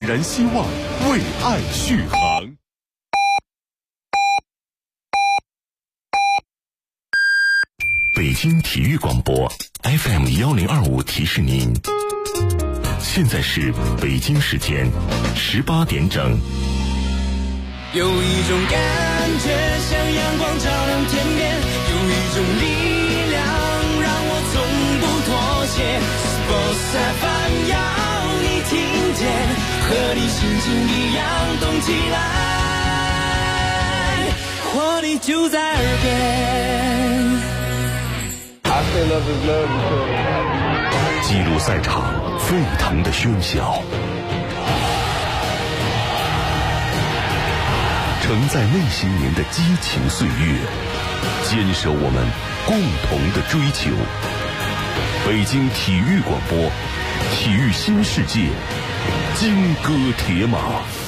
燃希望，为爱续航。北京体育广播 FM1025提示您，现在是北京时间18点整。 有一种感觉像阳光照亮天边，有一种力量让我从不妥协。Sports FM 要你听见，和你心情一样动起来，活力就在耳边。 记录赛场沸腾的喧嚣，承载内心您的激情岁月，坚守我们共同的追求。北京体育广播，体育新世界，金戈铁马。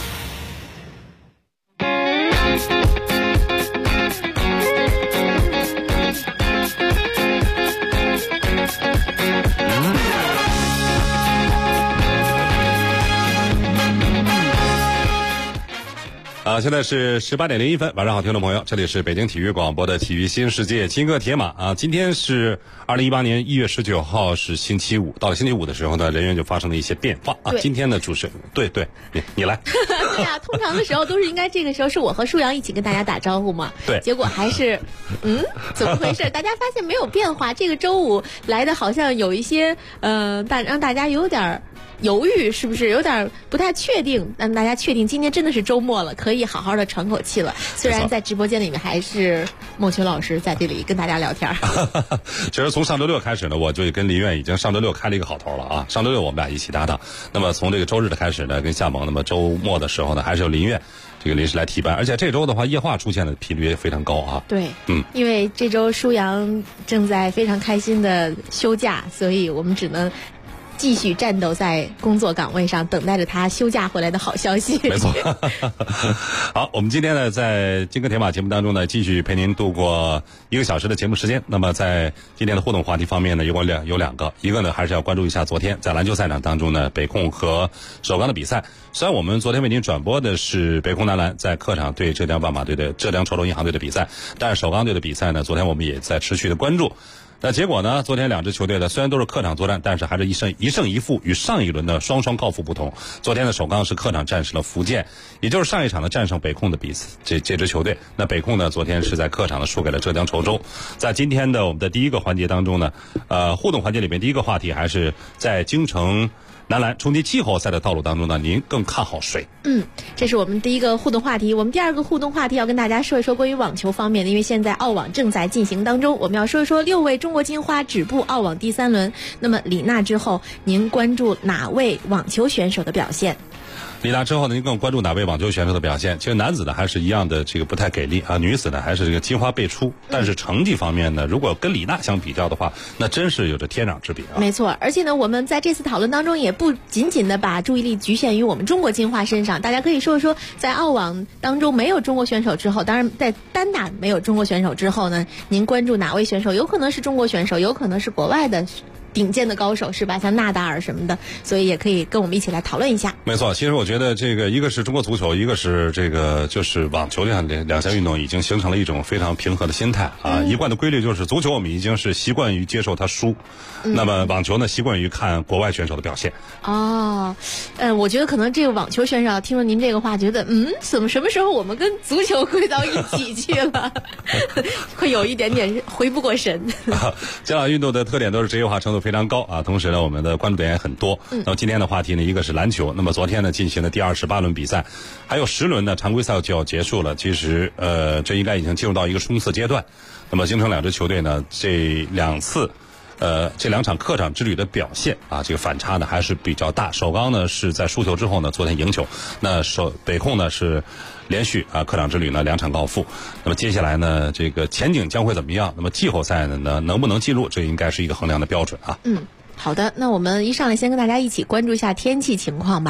现在是18点01分，晚上好，听众朋友，这里是北京体育广播的体育新世界，金戈铁马啊。今天是2018年1月19号，是星期五。到了星期五的时候呢，人员就发生了一些变化啊。今天的主持人，对，你来。 对呀，通常的时候都是应该这个时候是我和舒阳一起跟大家打招呼嘛。 对。 结果还是，怎么回事？大家发现没有变化，这个周五来的好像有一些让大家有点犹豫，是不是有点不太确定？让大家确定今天真的是周末了，可以好好的喘口气了。虽然在直播间里面还是孟群老师在这里跟大家聊天。 其实从上周六开始呢，我就跟林苑已经上周六开了一个好头了啊。上周六我们俩一起搭档，那么从这个周日的开始呢，跟夏萌，那么周末的时候呢，还是由林苑这个临时来替班，而且这周的话，液化出现的频率也非常高啊。 对，因为这周舒阳正在非常开心的休假，所以我们只能继续战斗在工作岗位上，等待着他休假回来的好消息。 没错。好，我们今天呢，在金戈铁马节目当中呢，继续陪您度过1个小时的节目时间。那么在今天的互动话题方面呢，有两个，一个呢还是要关注一下昨天在篮球赛场当中呢，北控和首钢的比赛。虽然我们昨天为您转播的是北控男篮在客场对浙江万马队的浙江筹州银行队的比赛，但是首钢队的比赛呢，昨天我们也在持续的关注。那结果呢？昨天两支球队呢，虽然都是客场作战，但是还是一胜一负，与上一轮的双双告负不同。昨天的首钢是客场战胜了福建，也就是上一场的战胜北控的这支球队。那北控呢，昨天是在客场呢输给了浙江筹州。在今天的我们的第一个环节当中呢，互动环节里面第一个话题还是在京城男篮冲击季后赛的道路当中呢，您更看好谁？ 这是我们第一个互动话题。我们第二个互动话题要跟大家说一说关于网球方面的，因为现在澳网正在进行当中，我们要说一说6位中国金花止步澳网第3轮。那么李娜之后，您关注哪位网球选手的表现？ 李娜之后呢，您更关注哪位网球选手的表现？其实男子呢还是一样的这个不太给力啊，女子呢还是这个金花辈出，但是成绩方面呢，如果跟李娜相比较的话，那真是有着天壤之别啊。 没错，而且呢，我们在这次讨论当中也不仅仅的把注意力局限于我们中国金花身上，大家可以说说在澳网当中没有中国选手之后，当然在单打没有中国选手之后呢，您关注哪位选手？有可能是中国选手，有可能是国外的顶尖的高手，是吧？像纳达尔什么的，所以也可以跟我们一起来讨论一下。 没错，其实我觉得这个一个是中国足球，一个是这个就是网球两项运动已经形成了一种非常平和的心态啊。一贯的规律就是足球我们已经是习惯于接受它输，那么网球呢习惯于看国外选手的表现。 我觉得可能这个网球选手听了您这个话，觉得什么时候我们跟足球归到一起去了，会有一点点回不过神。 这两运动的特点都是职业化程度非常高啊，同时呢我们的关注点也很多。那么今天的话题呢，一个是篮球，那么昨天呢进行了第28轮比赛，还有10轮呢常规赛就要结束了。其实这应该已经进入到一个冲刺阶段。那么京城两支球队呢，这两场客场之旅的表现啊，这个反差呢还是比较大。首钢呢是在输球之后呢，昨天赢球。那北控呢是连续客场之旅呢2场告负。那么接下来呢，这个前景将会怎么样？那么季后赛呢能不能进入？这应该是一个衡量的标准啊。 好的，那我们一上来先跟大家一起关注一下天气情况吧。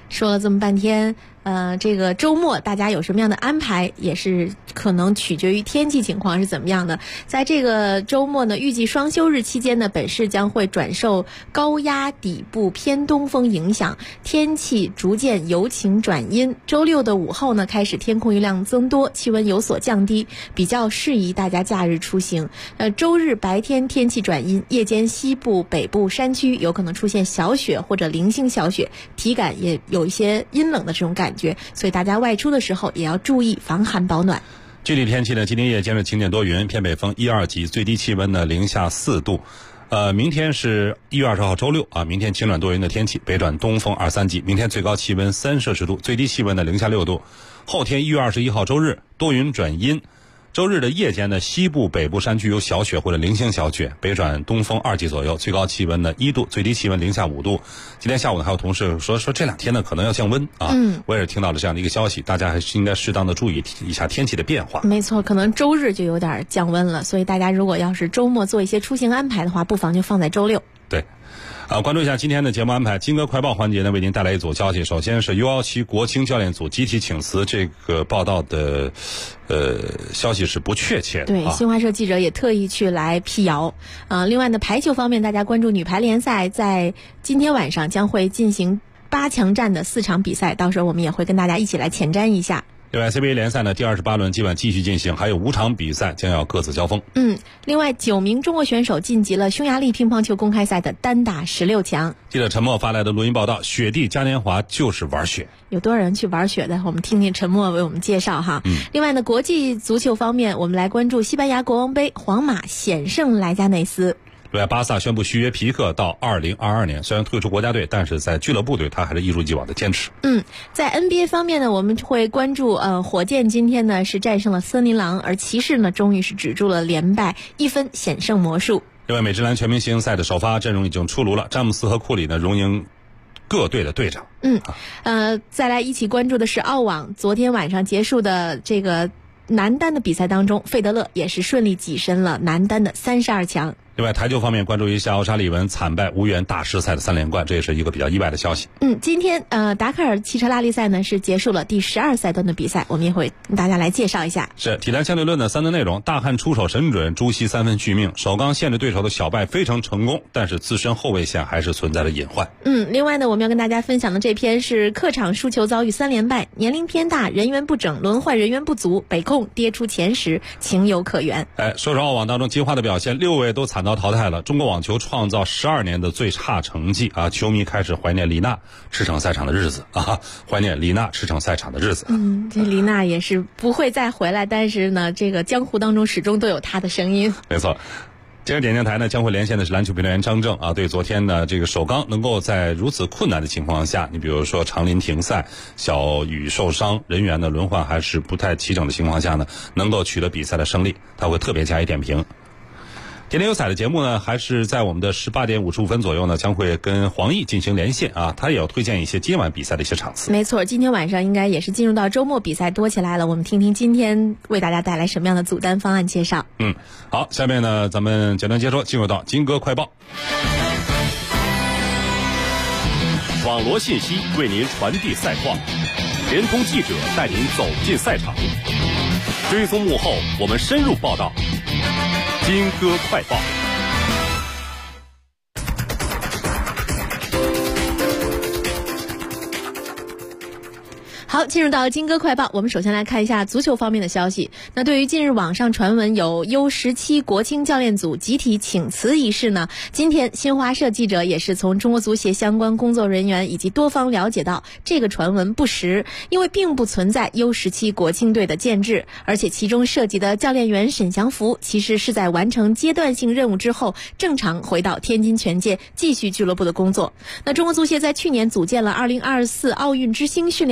说了这么半天，这个周末大家有什么样的安排，也是可能取决于天气情况是怎么样的。在这个周末呢，预计双休日期间呢，本市将会转受高压底部偏东风影响，天气逐渐由晴转阴。周六的午后呢，开始天空云量增多，气温有所降低，比较适宜大家假日出行。周日白天天气转阴，夜间西部、北部山区有可能出现小雪或者零星小雪，体感也有一些阴冷的这种感觉，所以大家外出的时候也要注意防寒保暖。 具体天气呢，今天夜间是晴间多云，偏北风1、2级，最低气温呢零下4度。明天是1月20号周六啊，明天晴转多云的天气，北转东风2、3级，明天最高气温3摄氏度，最低气温呢零下6度。后天1月21号周日多云转阴。周日的夜间呢，西部、北部山区有小雪或者零星小雪，北转东风2级左右，最高气温呢1度，最低气温零下5度。今天下午呢，还有同事说这两天呢可能要降温啊。我也是听到了这样的一个消息，大家还是应该适当的注意一下天气的变化。 没错，可能周日就有点降温了，所以大家如果要是周末做一些出行安排的话，不妨就放在周六。 对。关注一下今天的节目安排。金歌快报环节呢，为您带来一组消息。首先是 U17 国青教练组集体请辞，这个报道的消息是不确切的。 对，新华社记者也特意去来辟谣。另外呢，排球方面，大家关注女排联赛，在今天晚上将会进行8强战的4场比赛，到时候我们也会跟大家一起来前瞻一下。 另外 CBA 联赛呢，第28轮今晚继续进行，还有5场比赛将要各自交锋。 另外9名中国选手晋级了匈牙利乒乓球公开赛的单打16强。 记者陈默发来的录音报道，雪地嘉年华就是玩雪。 有多少人去玩雪的？我们听听陈默为我们介绍哈。另外呢，国际足球方面，我们来关注西班牙国王杯，皇马险胜莱加内斯。 对，巴萨宣布续约皮克到2022年，虽然退出国家队，但是在俱乐部队他还是一如既往的坚持。 在 NBA 方面呢，我们会关注火箭今天呢是战胜了森林狼，而骑士呢终于是止住了连败，1分险胜魔术。 另外，美职篮全明星赛的首发阵容已经出炉了，詹姆斯和库里呢荣膺各队的队长。 再来一起关注的是澳网昨天晚上结束的这个男单的比赛当中，费德勒也是顺利跻身了男单的32强。 另外，台球方面关注一下奥沙利文惨败无缘大师赛的3连冠，这也是一个比较意外的消息。 今天达喀尔汽车拉力赛呢是结束了第12赛段的比赛，我们也会跟大家来介绍一下。 是体坛相对论的3段内容：大汉出手神准，朱熹3分续命，首钢限制对手的小败非常成功，但是自身后卫线还是存在了隐患。 另外呢，我们要跟大家分享的这篇是客场输球遭遇3连败，年龄偏大，人员不整，轮换人员不足，北控跌出前10，情有可原。 说说澳网当中金花的表现，6位都惨遭淘汰了。中国网球创造12年的最差成绩啊！球迷开始怀念李娜驰骋赛场的日子啊，怀念李娜驰骋赛场的日子。 这李娜也是不会再回来，但是呢，这个江湖当中始终都有她的声音。 没错。今日点将台呢将会连线的是篮球评论员张正啊，对昨天呢这个首钢能够在如此困难的情况下，你比如说长林停赛、小雨受伤、人员的轮换还是不太齐整的情况下呢，能够取得比赛的胜利，他会特别加以点评。天天有彩的节目呢，还是在我们的18点55分左右呢，将会跟黄奕进行连线啊，他也要推荐一些今晚比赛的一些场次。 没错，今天晚上应该也是进入到周末比赛多起来了，我们听听今天为大家带来什么样的组单方案介绍。 好，下面呢咱们简单接说，进入到金歌快报。 网罗信息为您传递赛况，联通记者带您走进赛场，追踪幕后我们深入报道。金歌快报。 好，进入到金歌快报，我们首先来看一下足球方面的消息。那对于近日网上传闻有 U17 国青教练组集体请辞一事呢，今天新华社记者也是从中国足协相关工作人员以及多方了解到，这个传闻不实，因为并不存在 U17 国青队的建制，而且其中涉及的教练员沈祥福其实是在完成阶段性任务之后，正常回到天津权健继续俱乐部的工作。那中国足协在去年组建了2024奥运之星训练营，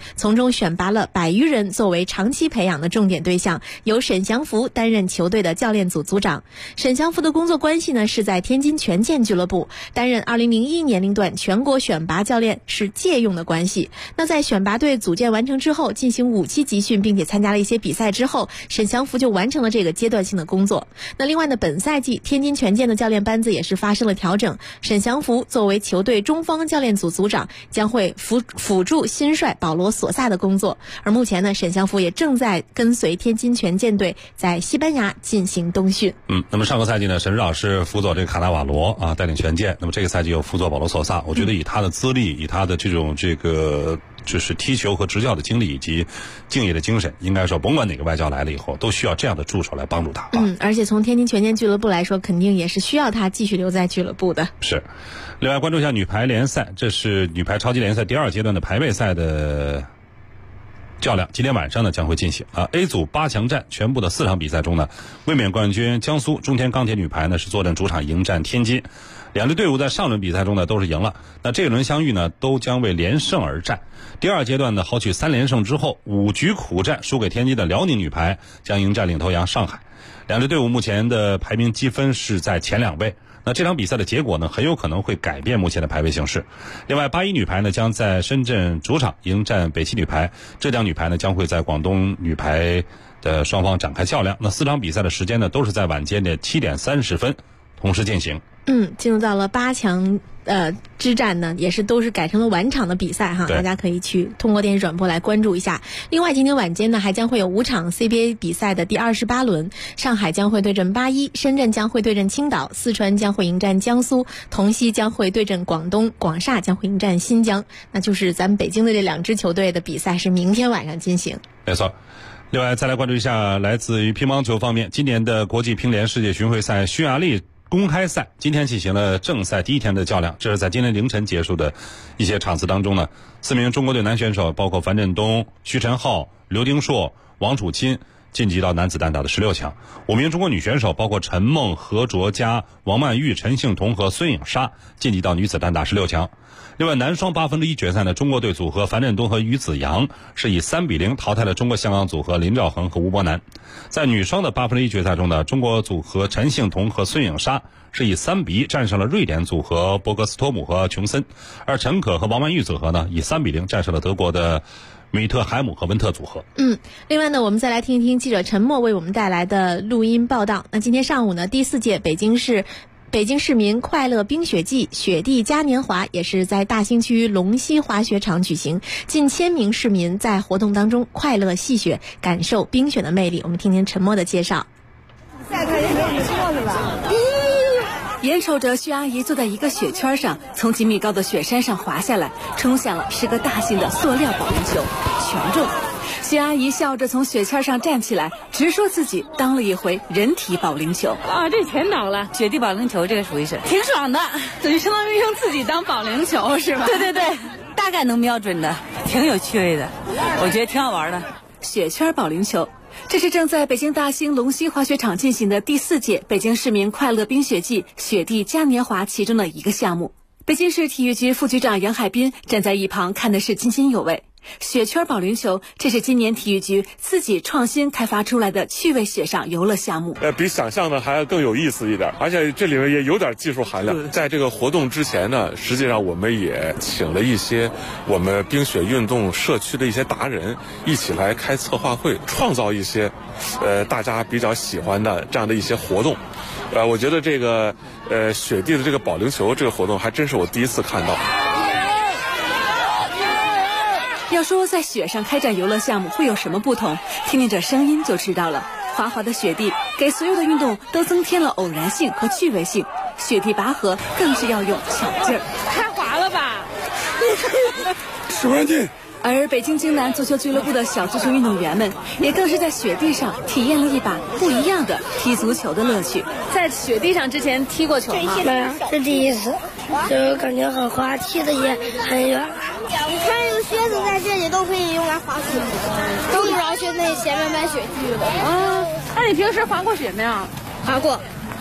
从中选拔了100余人作为长期培养的重点对象，由沈祥福担任球队的教练组组长。沈祥福的工作关系呢是在天津权健俱乐部担任2001年龄段全国选拔教练，是借用的关系。那在选拔队组建完成之后，进行5期集训，并且参加了一些比赛之后，沈祥福就完成了这个阶段性的工作。那另外呢，本赛季天津权健的教练班子也是发生了调整，沈祥福作为球队中方教练组组长，将会辅助新帅保罗索萨的工作。而目前呢，沈祥福也正在跟随天津权健队在西班牙进行冬训。 那么上个赛季呢，沈指导是辅佐这个卡纳瓦罗啊，带领权健。那么这个赛季又辅佐保罗索萨，我觉得以他的资历，以他的这个就是踢球和执教的经历以及敬业的精神，应该说甭管哪个外教来了以后，都需要这样的助手来帮助他。 而且从天津权健俱乐部来说，肯定也是需要他继续留在俱乐部的。 是。另外关注一下女排联赛，这是女排超级联赛第2阶段的排位赛的较量，今天晚上呢将会进行A 组8强战，全部的4场比赛中呢，卫冕冠军江苏中天钢铁女排呢是坐镇主场迎战天津。两支队伍在上轮比赛中呢都是赢了，那这一轮相遇呢都将为连胜而战。第2阶段呢豪取3连胜之后，5局苦战输给天津的辽宁女排将迎战领头羊上海。两支队伍目前的排名积分是在前2位。那这场比赛的结果呢，很有可能会改变目前的排位形势。另外，81女排呢将在深圳主场迎战北汽女排，浙江女排呢将会在广东女排的双方展开较量。那4场比赛的时间呢都是在晚间的7点30分同时进行。 进入到了8强之战呢，也是都是改成了晚场的比赛哈，大家可以去通过电视转播来关注一下。另外，今天晚间呢还将会有5场 CBA 比赛的第28轮，上海将会对阵81，深圳将会对阵青岛，四川将会迎战江苏，同曦将会对阵广东，广厦将会迎战新疆。那就是咱们北京的这2支球队的比赛是明天晚上进行。 没错。另外再来关注一下来自于乒乓球方面，今年的国际乒联世界巡回赛匈牙利公开赛今天进行了正赛第1天的较量，这是在今天凌晨结束的一些场次当中呢，4名中国队男选手包括樊振东、徐晨浩、刘丁硕、王楚钦晋级到男子单打的16强，5名中国女选手包括陈梦、何卓佳、王曼玉、陈幸彤和孙颖莎晋级到女子单打16强。另外，男双1/8决赛呢，中国队组合樊振东和于子洋是以3-0淘汰了中国香港组合林兆恒和吴伯南。在女双的1/8决赛中呢，中国组合陈幸彤和孙颖莎是以3-1战胜了瑞典组合博格斯托姆和琼森，而陈可和王曼玉组合呢以3-0战胜了德国的米特海姆和温特组合。 另外呢，我们再来听一听记者陈默为我们带来的录音报道。那今天上午呢，第4届北京市民快乐冰雪季雪地嘉年华也是在大兴区龙溪滑雪场举行，近1000名市民在活动当中快乐戏雪，感受冰雪的魅力。我们听听陈默的介绍。 眼瞅着薛阿姨坐在一个雪圈上，从几米高的雪山上滑下来，冲向了是个大型的塑料保龄球，全中。薛阿姨笑着从雪圈上站起来，直说自己当了一回人体保龄球。 这全倒了，雪地保龄球这个属于是挺爽的，等于相当于用自己当保龄球是吧？对，大概能瞄准的，挺有趣味的，我觉得挺好玩的。 雪圈保龄球，这是正在北京大兴龙溪滑雪场进行的第4届北京市民快乐冰雪季雪地嘉年华其中的一个项目。北京市体育局副局长杨海滨站在一旁看的是津津有味。雪圈保龄球，这是今年体育局自己创新开发出来的趣味雪上游乐项目。 比想象的还要更有意思一点，而且这里面也有点技术含量。在这个活动之前呢，实际上我们也请了一些我们冰雪运动社区的一些达人，一起来开策划会，创造一些大家比较喜欢的这样的一些活动。我觉得这个雪地的这个保龄球这个活动还真是我第一次看到。 要说在雪上开展游乐项目会有什么不同，听听这声音就知道了。滑滑的雪地给所有的运动都增添了偶然性和趣味性，雪地拔河更是要用巧劲儿。 太滑了吧 10万斤。 而北京京南足球俱乐部的小足球运动员们也更是在雪地上体验了一把不一样的踢足球的乐趣。 在雪地上之前踢过球吗？ 没有，这第一次，就感觉很滑，踢的也很远。 你穿这个靴子在这里都可以用来滑雪，都不让去那前面买雪具的。 那你平时滑过雪没有？ 滑过。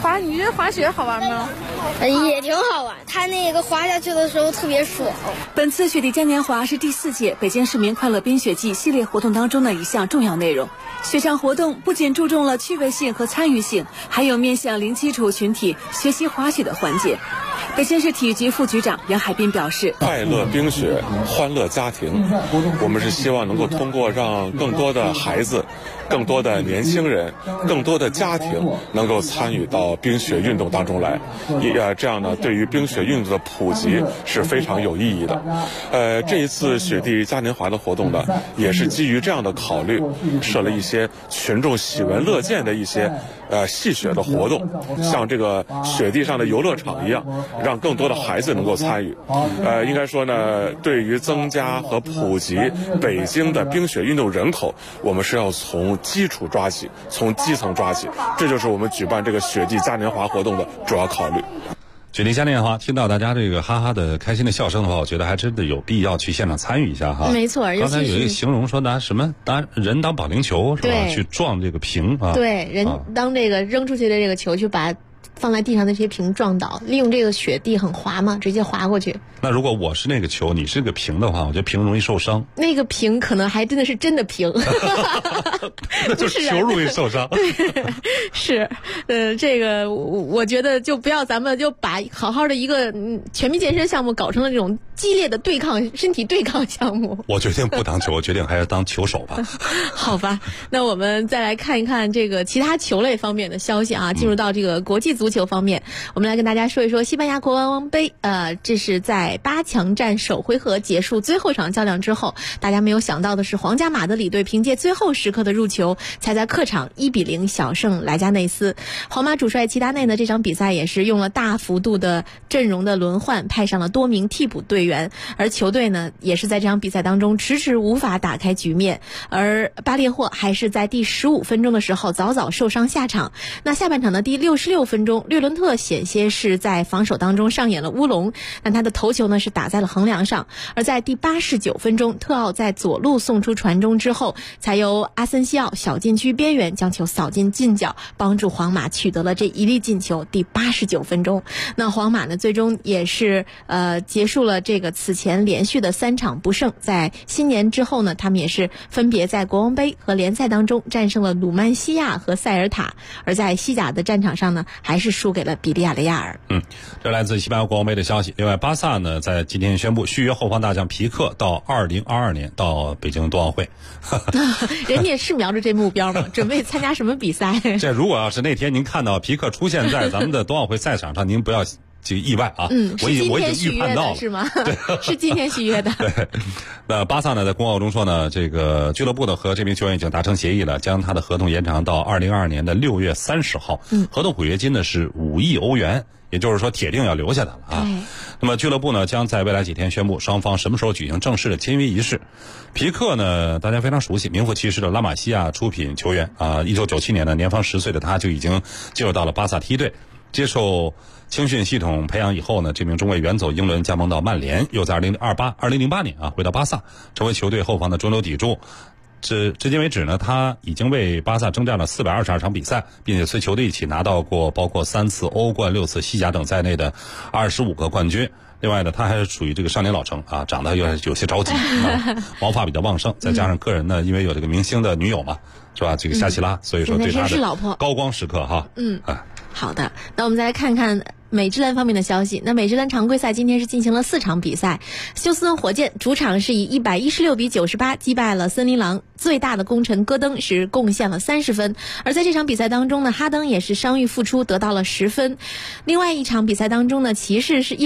你觉得滑雪好玩吗？ 也挺好玩，它那个滑下去的时候特别爽。 本次雪地嘉年华是第4届北京市民快乐冰雪季系列活动当中的一项重要内容。雪上活动不仅注重了趣味性和参与性，还有面向零基础群体学习滑雪的环节。北京市体育局副局长杨海滨表示， 快乐冰雪，欢乐家庭，我们是希望能够通过让更多的孩子、更多的年轻人、更多的家庭能够参与到冰雪运动当中来，这样呢，对于冰雪运动的普及是非常有意义的。这一次雪地嘉年华的活动呢，也是基于这样的考虑，设了一些群众喜闻乐见的一些戏雪的活动，像这个雪地上的游乐场一样，让更多的孩子能够参与。应该说呢，对于增加和普及北京的冰雪运动人口，我们是要从基础抓起，从基层抓起，这就是我们举办这个雪地嘉年华活动的主要考虑。 雪地嘉年华，听到大家这个哈哈的开心的笑声的话，我觉得还真的有必要去现场参与一下哈。 没错， 刚才有一个形容说拿人当保龄球是吧？去撞这个屏啊。 对，人当这个扔出去的这个球去把放在地上的这些瓶撞倒，利用这个雪地很滑嘛，直接滑过去。 那如果我是那个球，你是个瓶的话，我觉得瓶容易受伤。 那个瓶可能还真的是真的瓶， 那就是球容易受伤。 是，这个我觉得就不要咱们就把好好的一个全民健身项目搞成了这种激烈的身体对抗项目。 我决定不当球，我决定还是当球手吧。 好吧，那我们再来看一看这个其他球类方面的消息啊，进入到这个国际足球方面，我们来跟大家说一说西班牙国王杯。这是在8强战首回合结束最后一场较量之后，大家没有想到的是，皇家马德里队凭借最后时刻的入球，才在客场1-0小胜莱加内斯。皇马主帅齐达内呢，这场比赛也是用了大幅度的阵容的轮换，派上了多名替补队员，而球队呢也是在这场比赛当中迟迟无法打开局面，而巴列霍还是在第15分钟的时候早早受伤下场。那下半场的第66分钟，略伦特险些是在防守当中上演了乌龙，但他的头球呢是打在了横梁上。而在第89分钟，特奥在左路送出传中之后，才由阿森西奥小禁区边缘将球扫进近角，帮助皇马取得了这一粒进球。第89分钟，那皇马呢最终也是结束了这个此前连续的3场不胜。在新年之后呢，他们也是分别在国王杯和联赛当中战胜了鲁曼西亚和塞尔塔，而在西甲的战场上呢，还是输给了比利亚雷亚尔。 这来自西班牙国王杯的消息。另外，巴萨呢在今天宣布续约后防大将皮克到2022年到北京冬奥会。 人家是瞄着这目标吗？准备参加什么比赛？ 这如果要是那天您看到皮克出现在咱们的冬奥会赛场上，您不要这个意外啊！我已经预判到了， 是吗？对，是今天续约的。 对，那巴萨呢在公告中说呢，这个俱乐部呢和这名球员已经达成协议了，将他的合同延长到2022年的6月30号。合同违约金呢是5亿欧元，也就是说铁定要留下的了啊。那么俱乐部呢将在未来几天宣布双方什么时候举行正式的签约仪式。皮克呢大家非常熟悉，名副其实的拉玛西亚出品球员啊。1997年呢年方10岁的他就已经进入到了巴萨梯队，接受青训系统培养以后呢，这名中卫远走英伦，加盟到曼联，又在2008年回到巴萨，成为球队后防的中流砥柱。至今为止呢，他已经为巴萨征战了422场比赛，并且随球队一起拿到过包括3次欧冠、6次西甲等在内的25个冠军。另外呢，他还是属于这个少年老成啊，长得有些着急毛发比较旺盛，再加上个人呢，因为有这个明星的女友嘛，是吧？这个夏奇拉，所以说对他的高光时刻哈。 好的，那我们再来看看美职篮方面的消息。那美职篮常规赛今天是进行了4场比赛，休斯顿火箭主场是以116-98击败了森林狼，最大的功臣戈登是贡献了30分，而在这场比赛当中呢，哈登也是伤愈复出得到了10分。另外一场比赛当中呢，骑士是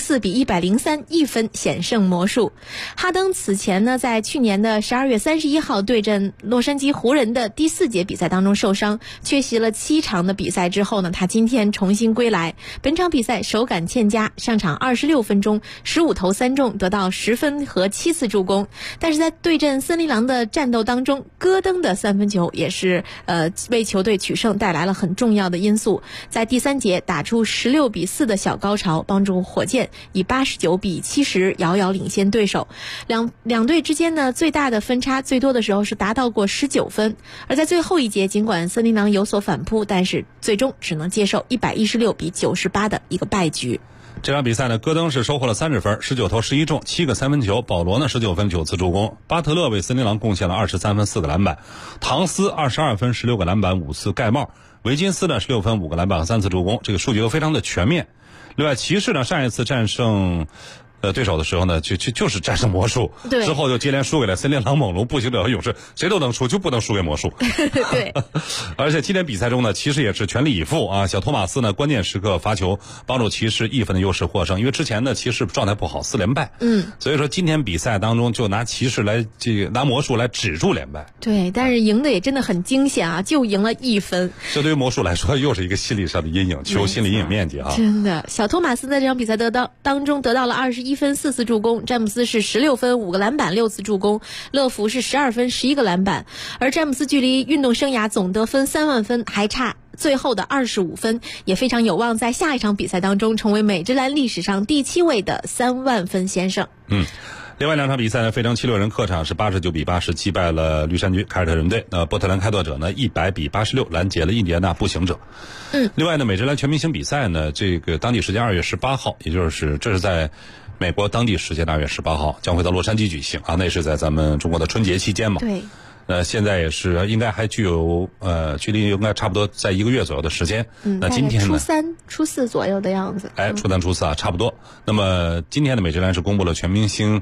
104-103一分险胜魔术。哈登此前呢在去年的12月31号对阵洛杉矶湖人的第4节比赛当中受伤，缺席了7场的比赛之后呢，他今天重新归来。本场场比赛手感欠佳，上场26分钟15投3中，得到10分和7次助攻。但是在对阵森林狼的战斗当中，戈登的3分球也是为球队取胜带来了很重要的因素。在第3节打出16-4的小高潮，帮助火箭以89-70遥遥领先对手。两队之间呢，最大的分差最多的时候是达到过19分。而在最后一节，尽管森林狼有所反扑，但是最终只能接受116-98的一个败局。 这场比赛呢，戈登是收获了30分，19投11中，7个3分球；保罗呢19分9次助攻，巴特勒为森林狼贡献了23分4个篮板，唐斯22分16个篮板5次盖帽，维金斯呢16分5个篮板和3次助攻，这个数据都非常的全面。另外骑士呢上一次战胜对手的时候呢，就是战胜魔术，之后就接连输给了森林狼、猛龙、步行者和勇士，谁都能输，就不能输给魔术。 对， 而且今天比赛中呢，骑士也是全力以赴啊。小托马斯呢，关键时刻罚球，帮助骑士1分的优势获胜。因为之前呢，骑士状态不好，4连败。所以说今天比赛当中就拿骑士来拿魔术来止住连败。 对，但是赢的也真的很惊险啊，就赢了1分。 这对于魔术来说又是一个心理上的阴影，求心理阴影面积啊。 真的，小托马斯在这场比赛当中得到了21分4次助攻，詹姆斯是16分5个篮板6次助攻，乐福是12分11个篮板，而詹姆斯距离运动生涯总得分3万分还差最后的25分，也非常有望在下一场比赛当中成为美职篮历史上第7位的3万分先生。 另外2场比赛呢，费城76人客场是89-80击败了绿衫军凯尔特人队。波特兰开拓者呢100-86拦截了印第安纳步行者。另外呢，美职篮全明星比赛呢，这个当地时间2月18号，也就是这是在美国当地时间2月18号将会到洛杉矶举行啊，那是在咱们中国的春节期间嘛。 对。 现在也是应该还具有距离应该差不多在1个月左右的时间。那今天呢？ 初3、初4左右的样子。 初3、初4啊，差不多。那么今天的美职篮是公布了全明星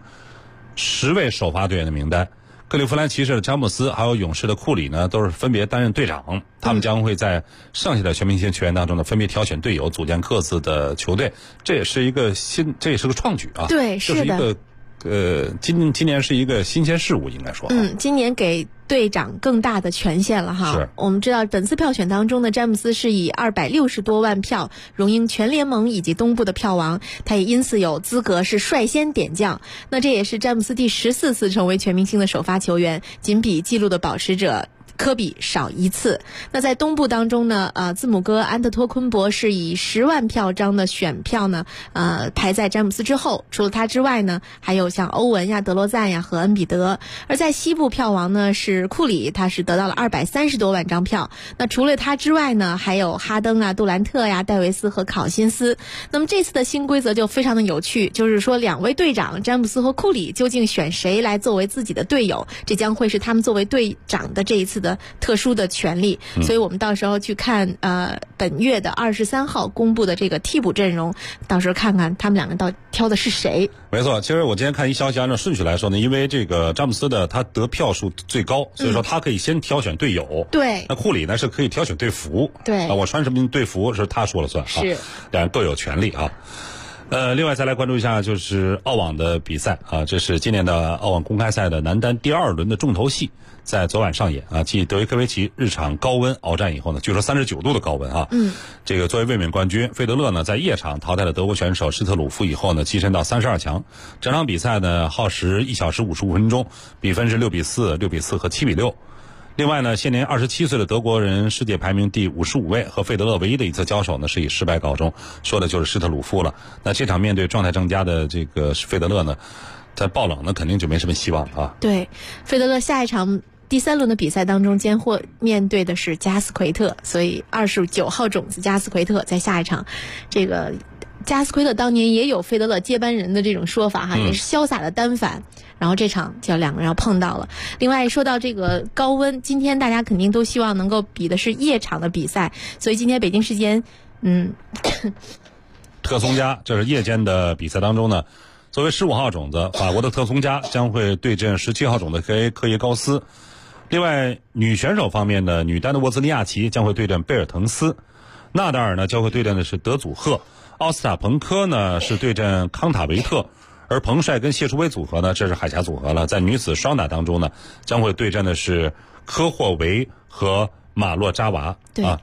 10位首发队员的名单。克利夫兰骑士的詹姆斯还有勇士的库里呢，都是分别担任队长。他们将会在剩下的全明星球员当中呢，分别挑选队友，组建各自的球队。这也是个创举啊。 对，是的。 这是一个今年是一个新鲜事物，应该说。 今年给队长更大的权限了哈。 是。 我们知道本次票选当中呢，詹姆斯是以260多万票荣膺全联盟以及东部的票王，他也因此有资格是率先点将。那这也是詹姆斯第14次成为全明星的首发球员，仅比纪录的保持者科比少1次。那在东部当中呢，字母哥安特托昆博是以10万票张的选票呢，排在詹姆斯之后。除了他之外呢，还有像欧文呀、德罗赞呀和恩比德。而在西部票王呢是库里，他是得到了230多万张票。那除了他之外呢，还有哈登啊、杜兰特呀、戴维斯和考辛斯。那么这次的新规则就非常的有趣，就是说2位队长詹姆斯和库里究竟选谁来作为自己的队友，这将会是他们作为队长的这一次的特殊的权利。所以我们到时候去看本月的23号公布的这个替补阵容，到时候看看他们两个到底挑的是谁。 没错，其实我今天看一消息，按照顺序来说呢，因为这个詹姆斯的他得票数最高，所以说他可以先挑选队友。 对。 那库里呢是可以挑选队服。 对。 我穿什么队服是他说了算。 是。 两人各有权利啊。另外再来关注一下就是澳网的比赛啊，这是今年的澳网公开赛的男单第2轮的重头戏，在昨晚上演啊，继德约科维奇日场高温鏖战以后呢，据说39度的高温啊。这个作为卫冕冠军，费德勒呢在夜场淘汰了德国选手施特鲁夫以后呢，跻身到32强。整场比赛呢耗时1小时55分钟，比分是6-4、6-4和7-6。另外呢，现年27岁的德国人，世界排名第55位，和费德勒唯一的一次交手呢是以失败告终，说的就是施特鲁夫了。那这场面对状态增加的这个费德勒呢，在爆冷呢肯定就没什么希望了啊。 对，费德勒下一场第3轮的比赛当中将会面对的是加斯奎特，所以29号种子加斯奎特在下一场。这个加斯奎特当年也有费德勒接班人的这种说法哈，也是潇洒的单反。然后这场就2个人要碰到了。另外说到这个高温，今天大家肯定都希望能够比的是夜场的比赛，所以今天北京时间特松加，这是夜间的比赛当中呢，作为15号种子，法国的特松加将会对阵17号种子科耶高斯。另外女选手方面呢，女单的沃兹尼亚奇将会对阵贝尔滕斯，纳达尔呢将会对阵的是德祖赫，奥斯塔彭科呢是对阵康塔维特，而彭帅跟谢淑薇组合呢，这是海峡组合了，在女子双打当中呢，将会对阵的是科霍维和马洛扎娃。 对。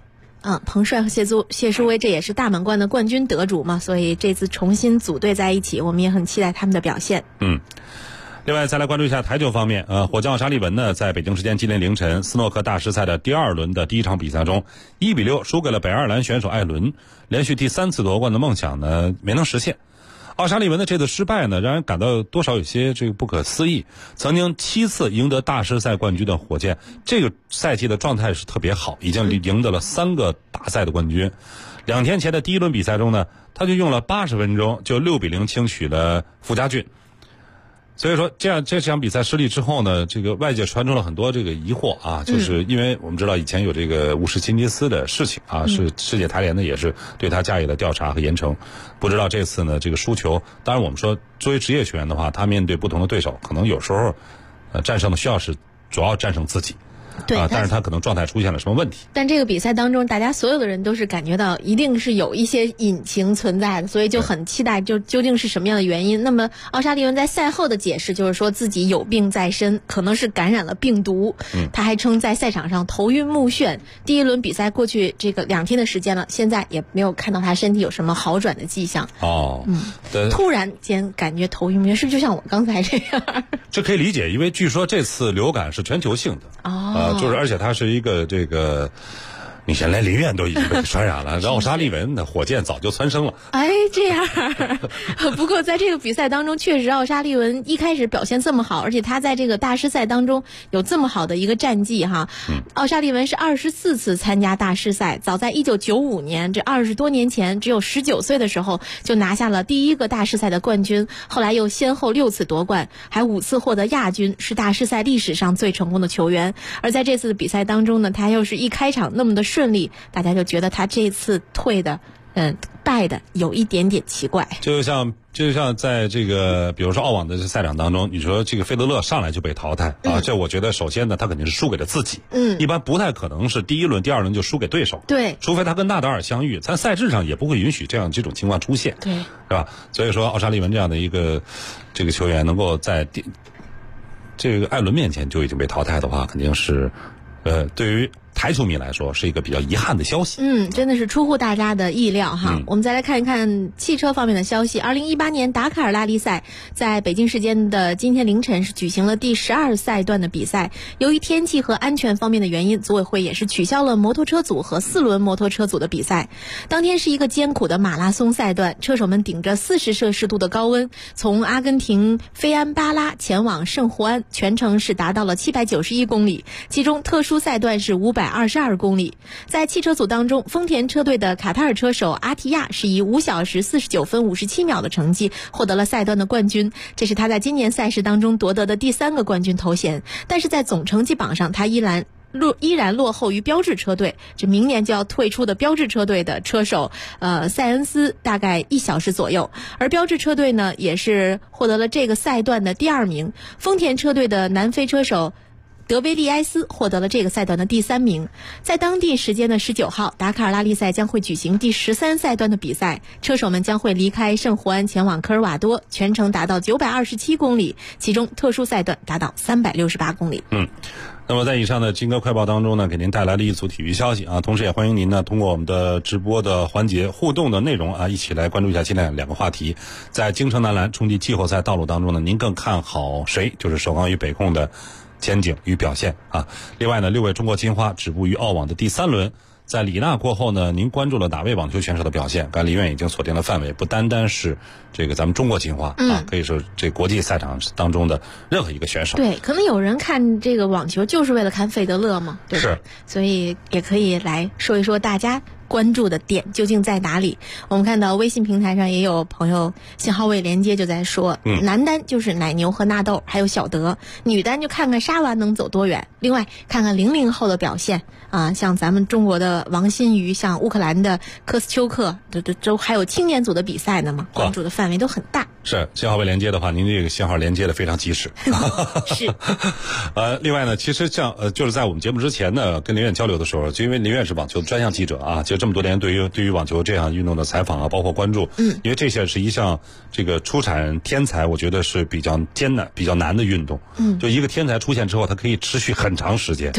彭帅和谢淑薇这也是大满贯的冠军得主嘛，所以这次重新组队在一起，我们也很期待他们的表现。 另外再来关注一下台球方面，火将沙利文呢，在北京时间今天凌晨斯诺克大师赛的第2轮的第1场比赛中，1-6输给了北爱尔兰选手艾伦，连续第3次夺冠的梦想呢没能实现。奥沙利文的这次失败呢，让人感到多少有些这个不可思议。曾经7次赢得大师赛冠军的火箭，这个赛季的状态是特别好，已经赢得了3个大赛的冠军。2天前的第1轮比赛中呢，他就用了80分钟就6-0轻取了傅家俊。所以说这场比赛失利之后呢，这个外界传出了很多这个疑惑啊，就是因为我们知道以前有这个乌什辛吉斯的事情啊，是世界台联呢也是对他加以了调查和严惩。不知道这次呢这个输球，当然我们说作为职业球员的话，他面对不同的对手，可能有时候战胜的需要是主要战胜自己。 对， 但是他可能状态出现了什么问题。 但这个比赛当中，大家所有的人都是感觉到一定是有一些隐情存在的，所以就很期待就究竟是什么样的原因。那么奥沙利文在赛后的解释就是说自己有病在身，可能是感染了病毒。他还称在赛场上头晕目眩。第1轮比赛过去这个2天的时间了，现在也没有看到他身体有什么好转的迹象。突然间感觉头晕目眩，是不是就像我刚才这样？ 这可以理解，因为据说这次流感是全球性的。就是而且它是一个这个，你想连林苑都已经被传染了，然后奥沙利文的火箭早就蹿升了。 这样。不过在这个比赛当中，确实奥沙利文一开始表现这么好，而且他在这个大师赛当中有这么好的一个战绩哈。奥沙利文是24次参加大师赛，早在1995年，这20多年前，只有19岁的时候就拿下了第1个大师赛的冠军，后来又先后6次夺冠，还5次获得亚军，是大师赛历史上最成功的球员。而在这次的比赛当中呢，他又是一开场那么的顺利，大家就觉得他这次败的有一点点奇怪。 就像在这个比如说澳网的赛场当中，你说这个费德勒上来就被淘汰这我觉得首先呢他肯定是输给了自己。一般不太可能是第1轮第2轮就输给对手。 对， 除非他跟纳达尔相遇，在赛制上也不会允许这种情况出现。 对， 是吧？所以说奥沙利文这样的一个这个球员能够在这个艾伦面前就已经被淘汰的话，肯定是对于台球迷来说是一个比较遗憾的消息。 真的是出乎大家的意料哈。我们再来看一看汽车方面的消息。2018年达喀尔拉力赛在北京时间的今天凌晨是举行了第12赛段的比赛。由于天气和安全方面的原因，组委会也是取消了摩托车组和4轮摩托车组的比赛。当天是一个艰苦的马拉松赛段，车手们顶着40摄氏度的高温，从阿根廷菲安巴拉前往圣胡安，全程是达到了791公里，其中特殊赛段是522公里。在汽车组当中，丰田车队的卡塔尔车手阿提亚是以5小时49分57秒的成绩获得了赛段的冠军，这是他在今年赛事当中夺得的第3个冠军头衔。但是在总成绩榜上，他依然落后于标致车队，这明年就要退出的标致车队的车手塞恩斯大概1小时左右。而标致车队呢也是获得了这个赛段的第2名，丰田车队的南非车手德维利埃斯获得了这个赛段的第3名。在当地时间的19号，达喀尔拉力赛将会举行第13赛段的比赛，车手们将会离开圣胡安前往科尔瓦多，全程达到927公里，其中特殊赛段达到368公里。 那么在以上的金歌快报当中呢，给您带来了一组体育消息啊，同时也欢迎您呢通过我们的直播的环节互动的内容啊，一起来关注一下今天2个话题。在京城男篮冲击季后赛道路当中呢，您更看好谁？就是首钢与北控的前景与表现啊。另外呢，6位中国金花止步于澳网的第3轮。在李娜过后呢，您关注了哪位网球选手的表现？刚才李苑已经锁定了范围，不单单是这个咱们中国金花可以说这国际赛场当中的任何一个选手。 对，可能有人看这个网球就是为了看费德勒嘛，对吧？是，所以也可以来说一说大家关注的点究竟在哪里。我们看到微信平台上也有朋友信号位连接就在说，男单就是奶牛和纳豆还有小德，女单就看看沙娃能走多远，另外看看00后的表现啊，像咱们中国的王欣瑜，像乌克兰的科斯丘克，都还有青年组的比赛呢嘛，关注的范围都很大。 是信号位连接的话，您这个信号连接的非常及时。 是。 另外呢，其实像就是在我们节目之前呢，跟林苑交流的时候，就因为林苑是网球专项记者啊，就这么多年对于网球这项运动的采访啊，包括关注，因为这些是一项这个出产天才，我觉得是比较艰难、比较难的运动。就一个天才出现之后，它可以持续很长时间。 对。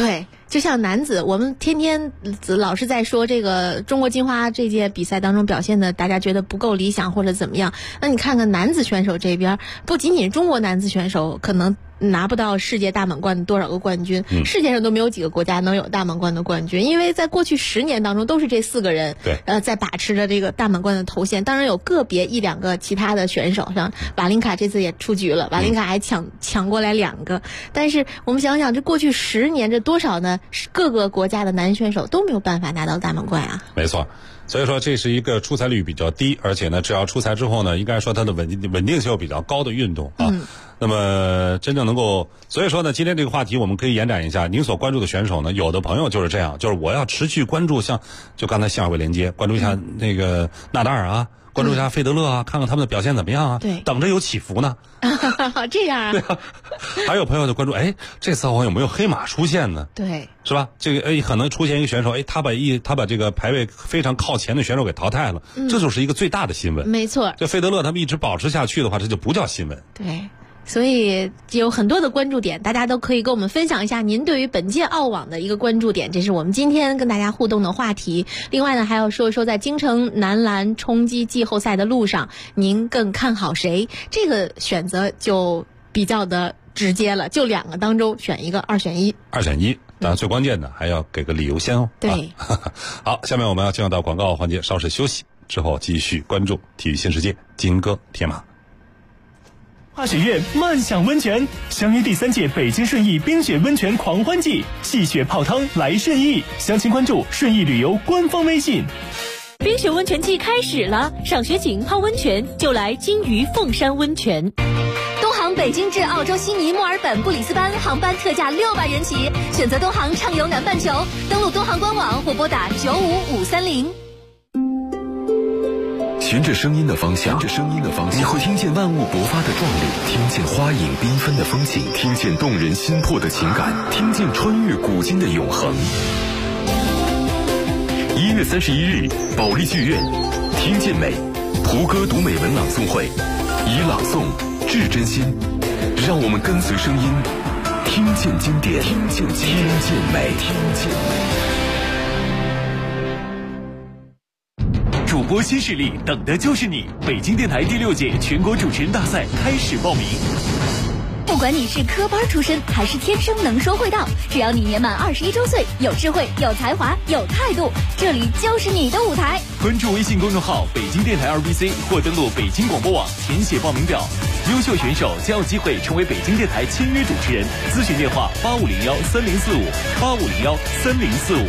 就像男子，我们天天老是在说这个中国金花这届比赛当中表现的，大家觉得不够理想或者怎么样。那你看看男子选手这边，不仅仅中国男子选手可能拿不到世界大满贯多少个冠军，世界上都没有几个国家能有大满贯的冠军，因为在过去10年当中都是这4个人在把持着这个大满贯的头衔。当然有个别1、2个其他的选手，像瓦林卡这次也出局了，瓦林卡还抢过来2个。但是我们想想，这过去10年这多少呢？各个国家的男选手都没有办法拿到大满贯啊。 没错。所以说这是一个出赛率比较低，而且呢只要出赛之后呢，应该说它的稳定性又比较高的运动啊。那么真正能够，所以说呢今天这个话题我们可以延展一下，您所关注的选手呢，有的朋友就是这样，就是我要持续关注，像就刚才向伟连接关注一下那个纳达尔啊，关注一下费德勒啊，看看他们的表现怎么样啊， 对， 等着有起伏呢。 这样啊。 对啊。还有朋友就关注，这次奥运有没有黑马出现呢？ 对， 是吧？这个可能出现一个选手，他把这个排位非常靠前的选手给淘汰了，这就是一个最大的新闻。 没错。 这费德勒他们一直保持下去的话，这就不叫新闻。 对。所以有很多的关注点，大家都可以跟我们分享一下您对于本届澳网的一个关注点，这是我们今天跟大家互动的话题。另外呢，还要说一说在京城男篮冲击季后赛的路上，您更看好谁？这个选择就比较的直接了，就2个当中选一个，2选1。2选1，当然最关键的还要给个理由先哦。对。好，下面我们要进入到广告环节，稍事休息之后继续关注体育新世界，金戈铁马。 化学院漫享温泉，相约第3届北京顺义冰雪温泉狂欢季，戏雪泡汤来顺义，详情关注顺义旅游官方微信。 冰雪温泉季开始了，赏雪景泡温泉就来金鱼凤山温泉。东航北京至澳洲悉尼、墨尔本、布里斯班航班特价600元起，选择东航畅游南半球，登录东航官网或拨打95530。 循着声音的方向，你会听见万物勃发的壮丽，听见花影缤纷的风景，听见动人心魄的情感，听见穿越古今的永恒。1月31日，保利剧院，听见美，胡歌读美文朗诵会，以朗诵致真心，让我们跟随声音，听见经典，听见美， 主播新势力，等的就是你！北京电台第6届全国主持人大赛开始报名。 不管你是科班出身还是天生能说会道，只要你年满21周岁，有智慧、有才华、有态度，这里就是你的舞台。 关注微信公众号北京电台2BC 或登录北京广播网填写报名表，优秀选手将有机会成为北京电台签约主持人。咨询电话85013045，85013045。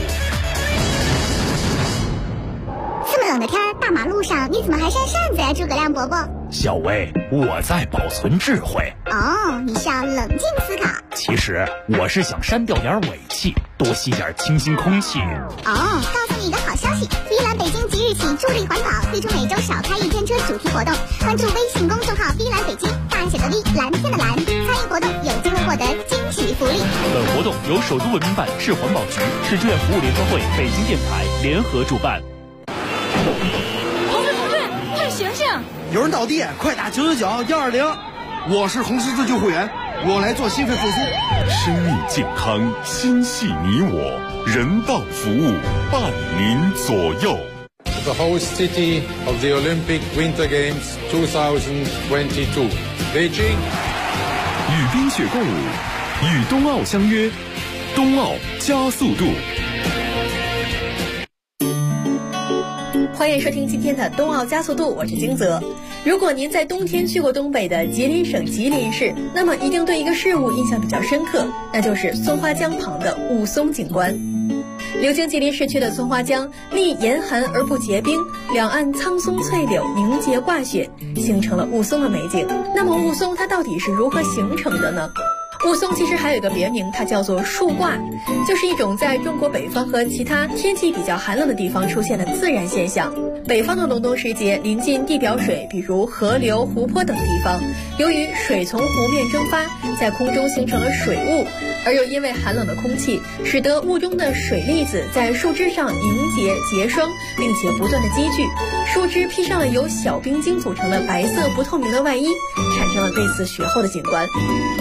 这么冷的天，大马路上你怎么还扇扇子呀，诸葛亮伯伯？ 小薇，我在保存智慧。 哦，你是要冷静思考。 其实我是想删掉点尾气，多吸点清新空气。 哦，告诉你一个好消息，碧蓝北京即日起助力环保，推出每周少开1天车主题活动。关注微信公众号碧蓝北京，大写的 V， 蓝天的蓝，参与活动有机会获得惊喜福利。 本活动由首都文明办、市环保局、市志愿服务联合会、北京电台联合主办。 同志，快醒醒！ 有人倒地，快打999-120。我是红十字救护员，我来做心肺复苏。 生命健康，心系你我，人道服务伴您左右。 The host city of the Olympic Winter Games 2022, Beijing. 与冰雪共舞，与冬奥相约，冬奥加速度。 欢迎收听今天的冬奥加速度，我是金泽。如果您在冬天去过东北的吉林省吉林市，那么一定对一个事物印象比较深刻，那就是松花江旁的雾凇景观。流经吉林市区的松花江，历严寒而不结冰，两岸苍松翠柳凝结挂雪，形成了雾凇的美景。那么雾凇它到底是如何形成的呢？雾凇其实还有一个别名，它叫做树挂，就是一种在中国北方和其他天气比较寒冷的地方出现的自然现象。北方的隆冬时节，临近地表水，比如河流、湖泊等地方，由于水从湖面蒸发，在空中形成了水雾，而又因为寒冷的空气，使得雾中的水粒子在树枝上凝结结霜，并且不断的积聚，树枝披上了由小冰晶组成的白色不透明的外衣，产生了类似雪后的景观。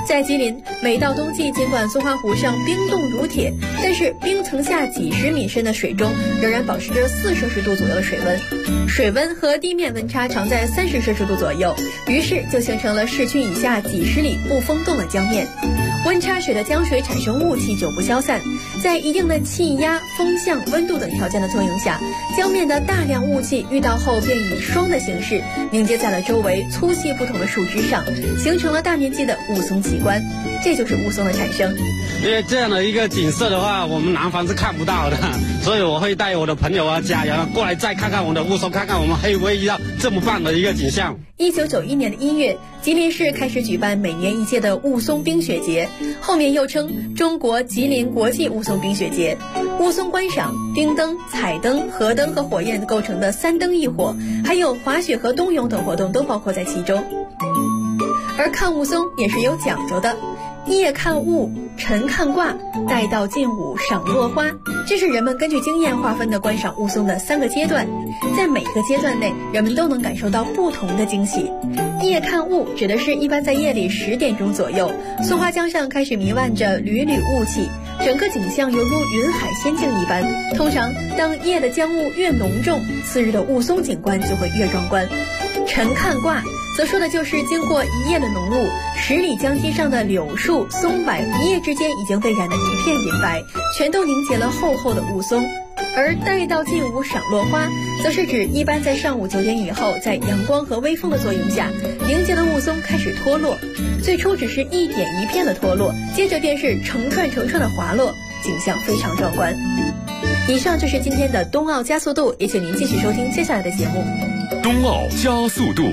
在吉林，每到冬季，尽管松花湖上冰冻如铁，但是冰层下几十米深的水中仍然保持着4摄氏度左右的水温，水温和地面温差常在30摄氏度左右，于是就形成了市区以下几十里不封冻的江面。温差使得江水产生雾气久不消散，在一定的气压、风向、温度等条件的作用下，江面的大量雾气遇到后便以霜的形式凝结在了周围粗细不同的树枝上，形成了大面积的雾凇奇观，这就是雾凇的产生。 因为这样的一个景色的话，我们南方是看不到的，所以我会带我的朋友啊、家人啊过来再看看我们的雾凇，看看我们会不会遇到这么棒的一个景象。 1991年的1月，吉林市开始举办每年一届的雾凇冰雪节，后面又称中国吉林国际雾凇冰雪节。雾凇观赏、冰灯、彩灯、河灯和火焰构成的3灯一火，还有滑雪和冬泳等活动都包括在其中。而看雾凇也是有讲究的，夜看雾，晨看卦，待到近午赏落花，这是人们根据经验划分的观赏雾凇的3个阶段，在每个阶段内，人们都能感受到不同的惊喜。夜看雾指的是一般在夜里10点钟左右，松花江上开始弥漫着缕缕雾气，整个景象犹如云海仙境一般。通常当夜的江雾越浓重，次日的雾凇景观就会越壮观。晨看卦则说的就是经过一夜的浓雾，10里江堤上的柳树、松柏一夜之间已经被染得一片银白，全都凝结了厚厚的雾凇。而待到近午赏落花，则是指一般在上午9点以后，在阳光和微风的作用下，凝结的雾凇开始脱落。最初只是一点一片的脱落，接着便是成串成串的滑落，景象非常壮观。以上就是今天的冬奥加速度，也请您继续收听接下来的节目。 冬奥加速度，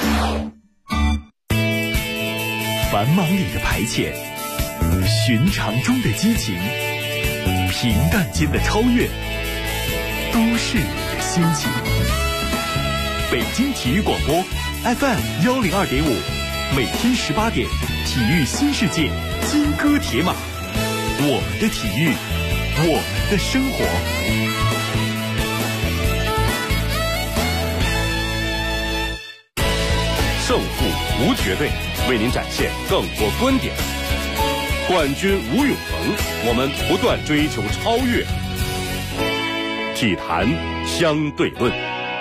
繁忙里的排遣，寻常中的激情，平淡间的超越，都市里的心情。北京体育广播 FM102.5，每天18点，体育新世界，金戈铁马，我们的体育，我们的生活。 胜负无绝对，为您展现更多观点。冠军无永恒，我们不断追求超越。体坛相对论。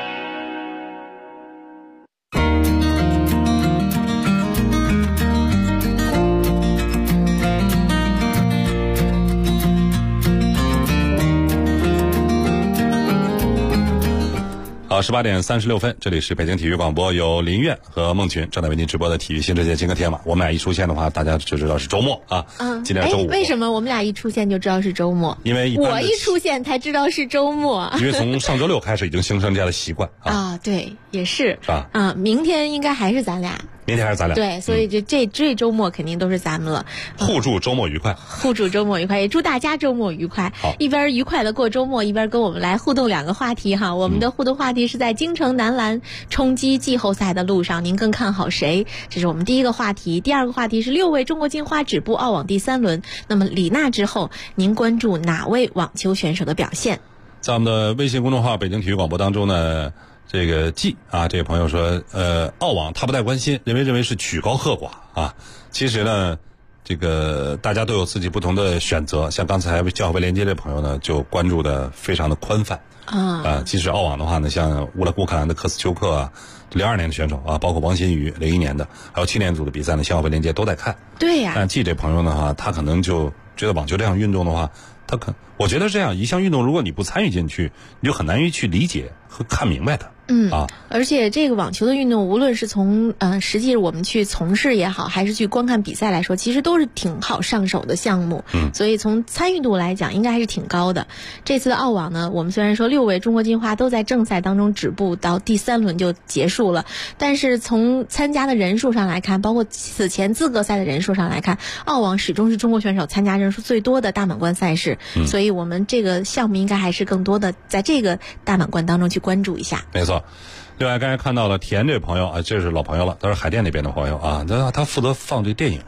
好，18点36分，这里是北京体育广播，由林苑和孟群正在为您直播的体育新世界金戈铁马。我们俩一出现的话，大家就知道是周末啊。今天周五。 为什么我们俩一出现就知道是周末？ 因为我一出现才知道是周末。 因为从上周六开始已经形成这样的习惯啊。对，也是啊。 明天应该还是咱俩。 明天还是咱俩。 对，所以这周末肯定都是咱们了。 互祝周末愉快。 互祝周末愉快，也祝大家周末愉快。 好， 一边愉快的过周末，一边跟我们来互动2个话题哈。我们的互动话题是在京城男篮冲击季后赛的路上，您更看好谁？这是我们第一个话题。第2个话题是6位中国金花止步澳网第3轮，那么李娜之后，您关注哪位网球选手的表现？ 在我们的微信公众号北京体育广播当中呢，这个季啊，这位朋友说，澳网他不太关心，认为是曲高和寡啊。其实呢，这个大家都有自己不同的选择。像刚才教会连接这朋友呢，就关注的非常的宽泛啊。其实澳网的话呢，像乌克兰的科斯丘克啊，02年的选手啊，包括王新宇01年的，还有7年组的比赛呢，像教会连接都在看。 对呀。 但季这朋友的话，他可能就觉得网球这项运动的话，我觉得这样一项运动，如果你不参与进去，你就很难于去理解和看明白它。 而且这个网球的运动，无论是从实际我们去从事也好，还是去观看比赛来说，其实都是挺好上手的项目。所以从参与度来讲，应该还是挺高的。这次的澳网呢，我们虽然说6位中国金花都在正赛当中止步到第3轮就结束了，但是从参加的人数上来看，包括此前资格赛的人数上来看，澳网始终是中国选手参加人数最多的大满贯赛事。所以我们这个项目应该还是更多的在这个大满贯当中去关注一下。 没错。另外，刚才看到了田这位朋友啊，这是老朋友了，他是海淀那边的朋友啊，他负责放这电影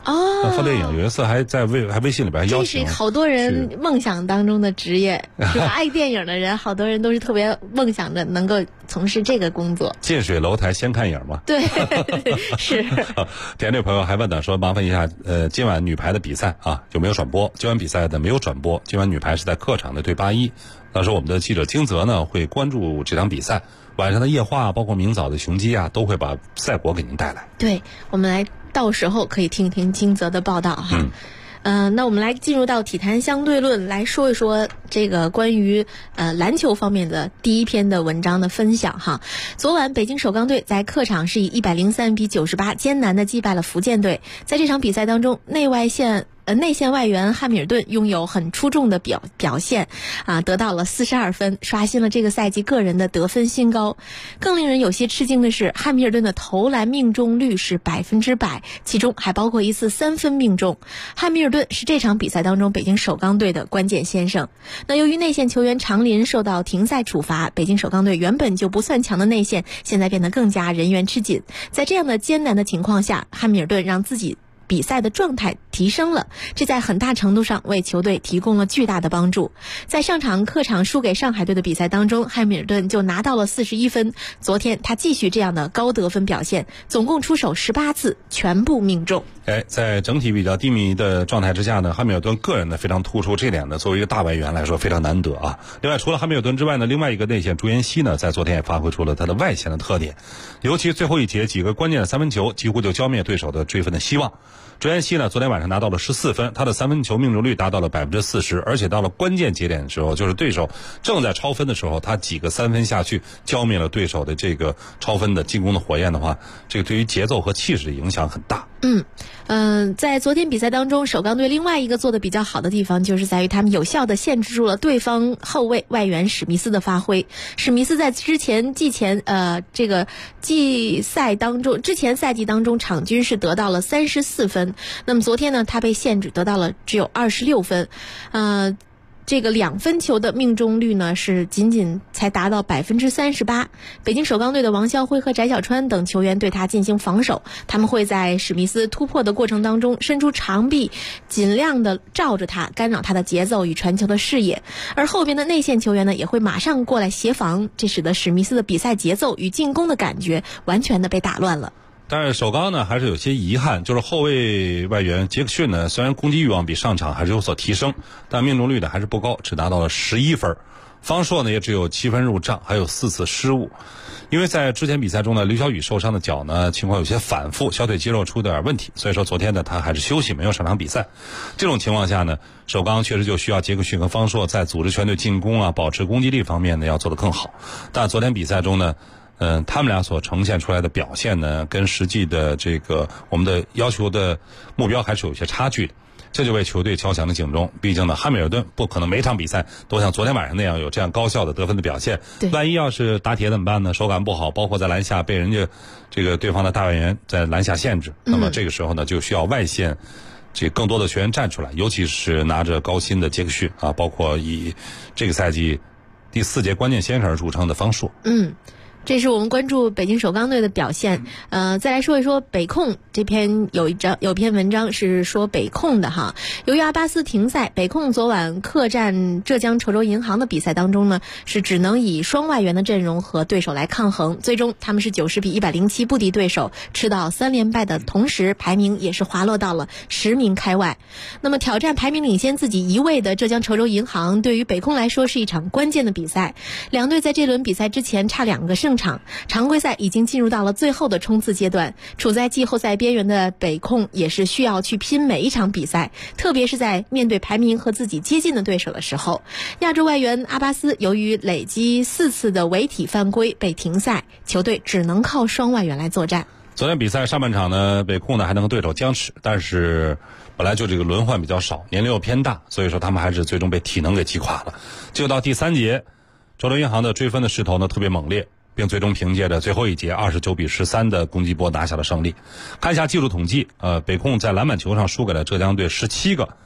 哦， 放电影，有一次还在微信里边邀请， 这是好多人梦想当中的职业，是吧？爱电影的人，好多人都是特别梦想着能够从事这个工作。 近水楼台先看影嘛。 对，是。 点这朋友还问呢，说麻烦一下，今晚女排的比赛啊有没有转播？今晚比赛的没有转播，今晚女排是在客场的对81。到时候我们的记者金泽呢会关注这场比赛，晚上的夜话包括明早的雄鸡啊都会把赛果给您带来。 对，我们来到时候可以听听金泽的报道哈。那我们来进入到体坛相对论，来说一说这个关于篮球方面的第一篇的文章的分享哈。昨晚北京首钢队在客场是以103-98艰难的击败了福建队。在这场比赛当中，内线外援汉密尔顿拥有很出众的表现啊，得到了42分，刷新了这个赛季个人的得分新高。更令人有些吃惊的是，汉密尔顿的投篮命中率是100%，其中还包括一次3分命中。汉密尔顿是这场比赛当中北京首钢队的关键先生。那由于内线球员常林受到停赛处罚，北京首钢队原本就不算强的内线现在变得更加人员吃紧。在这样的艰难的情况下，汉密尔顿让自己比赛的状态提升了，这在很大程度上为球队提供了巨大的帮助。在上场客场输给上海队的比赛当中，汉密尔顿就拿到了41分。昨天他继续这样的高得分表现，总共出手18次，全部命中。 在整体比较低迷的状态之下呢，汉密尔顿个人呢非常突出，这点呢作为一个大外援来说非常难得啊。另外除了汉密尔顿之外呢，另外一个内线朱彦西呢在昨天也发挥出了他的外线的特点，尤其最后一节几个关键的三分球几乎就浇灭对手的追分的希望。朱彦西呢昨天晚上拿到了14分，他的三分球命中率达到了40%，而且到了关键节点的时候，就是对手正在超分的时候，他几个3分下去浇灭了对手的这个超分的进攻的火焰的话，这个对于节奏和气势的影响很大。 在昨天比赛当中，首钢队另外一个做的比较好的地方，就是在于他们有效的限制住了对方后卫外援史密斯的发挥。史密斯在之前这个之前赛季当中场均是得到了34分，那么昨天呢，他被限制得到了只有26分，这个2分球的命中率呢是仅仅才达到38%。北京首钢队的王霄辉和翟小川等球员对他进行防守，他们会在史密斯突破的过程当中伸出长臂，尽量的罩着他，干扰他的节奏与传球的视野。而后边的内线球员呢也会马上过来协防，这使得史密斯的比赛节奏与进攻的感觉完全的被打乱了。 但是首钢呢还是有些遗憾，就是后卫外援杰克逊呢虽然攻击欲望比上场还是有所提升，但命中率呢还是不高，只达到了11分。方硕呢也只有7分入账，还有4次失误。因为在之前比赛中呢，刘晓宇受伤的脚呢情况有些反复，小腿肌肉出点问题，所以说昨天呢他还是休息，没有上场比赛。这种情况下呢，首钢确实就需要杰克逊和方硕在组织全队进攻啊，保持攻击力方面呢要做得更好。但昨天比赛中呢他们俩所呈现出来的表现呢，跟实际的这个我们的要求的目标还是有一些差距的，这就为球队敲响了警钟。毕竟呢，汉密尔顿不可能每场比赛都像昨天晚上那样有这样高效的得分的表现。万一要是打铁怎么办呢？手感不好，包括在篮下被人家这个对方的大外援在篮下限制，那么这个时候呢，就需要外线这更多的球员站出来，尤其是拿着高薪的杰克逊啊，包括以这个赛季第4节关键先生而著称的方硕。 这是我们关注北京首钢队的表现。再来说一说北控这篇有篇文章是说北控的哈。由于阿巴斯停赛，北控昨晚客战浙江稠州银行的比赛当中呢，是只能以双外援的阵容和对手来抗衡，最终他们是90-107不敌对手，吃到3连败的同时，排名也是滑落到了10名开外。那么挑战排名领先自己1位的浙江稠州银行，对于北控来说是一场关键的比赛。两队在这轮比赛之前差2个胜场，常规赛已经进入到了最后的冲刺阶段，处在季后赛边缘的北控也是需要去拼每一场比赛，特别是在面对排名和自己接近的对手的时候。亚洲外援阿巴斯由于累积4次的违体犯规被停赛，球队只能靠双外援来作战。 昨天比赛上半场呢，北控呢还能和对手僵持，但是本来就这个轮换比较少，年龄又偏大，所以说他们还是最终被体能给击垮了。就到第3节，稠州银行的追分的势头呢特别猛烈，并最终凭借着最后一节29-13的攻击波拿下了胜利。看一下记录统计，北控在篮板球上输给了浙江队17个，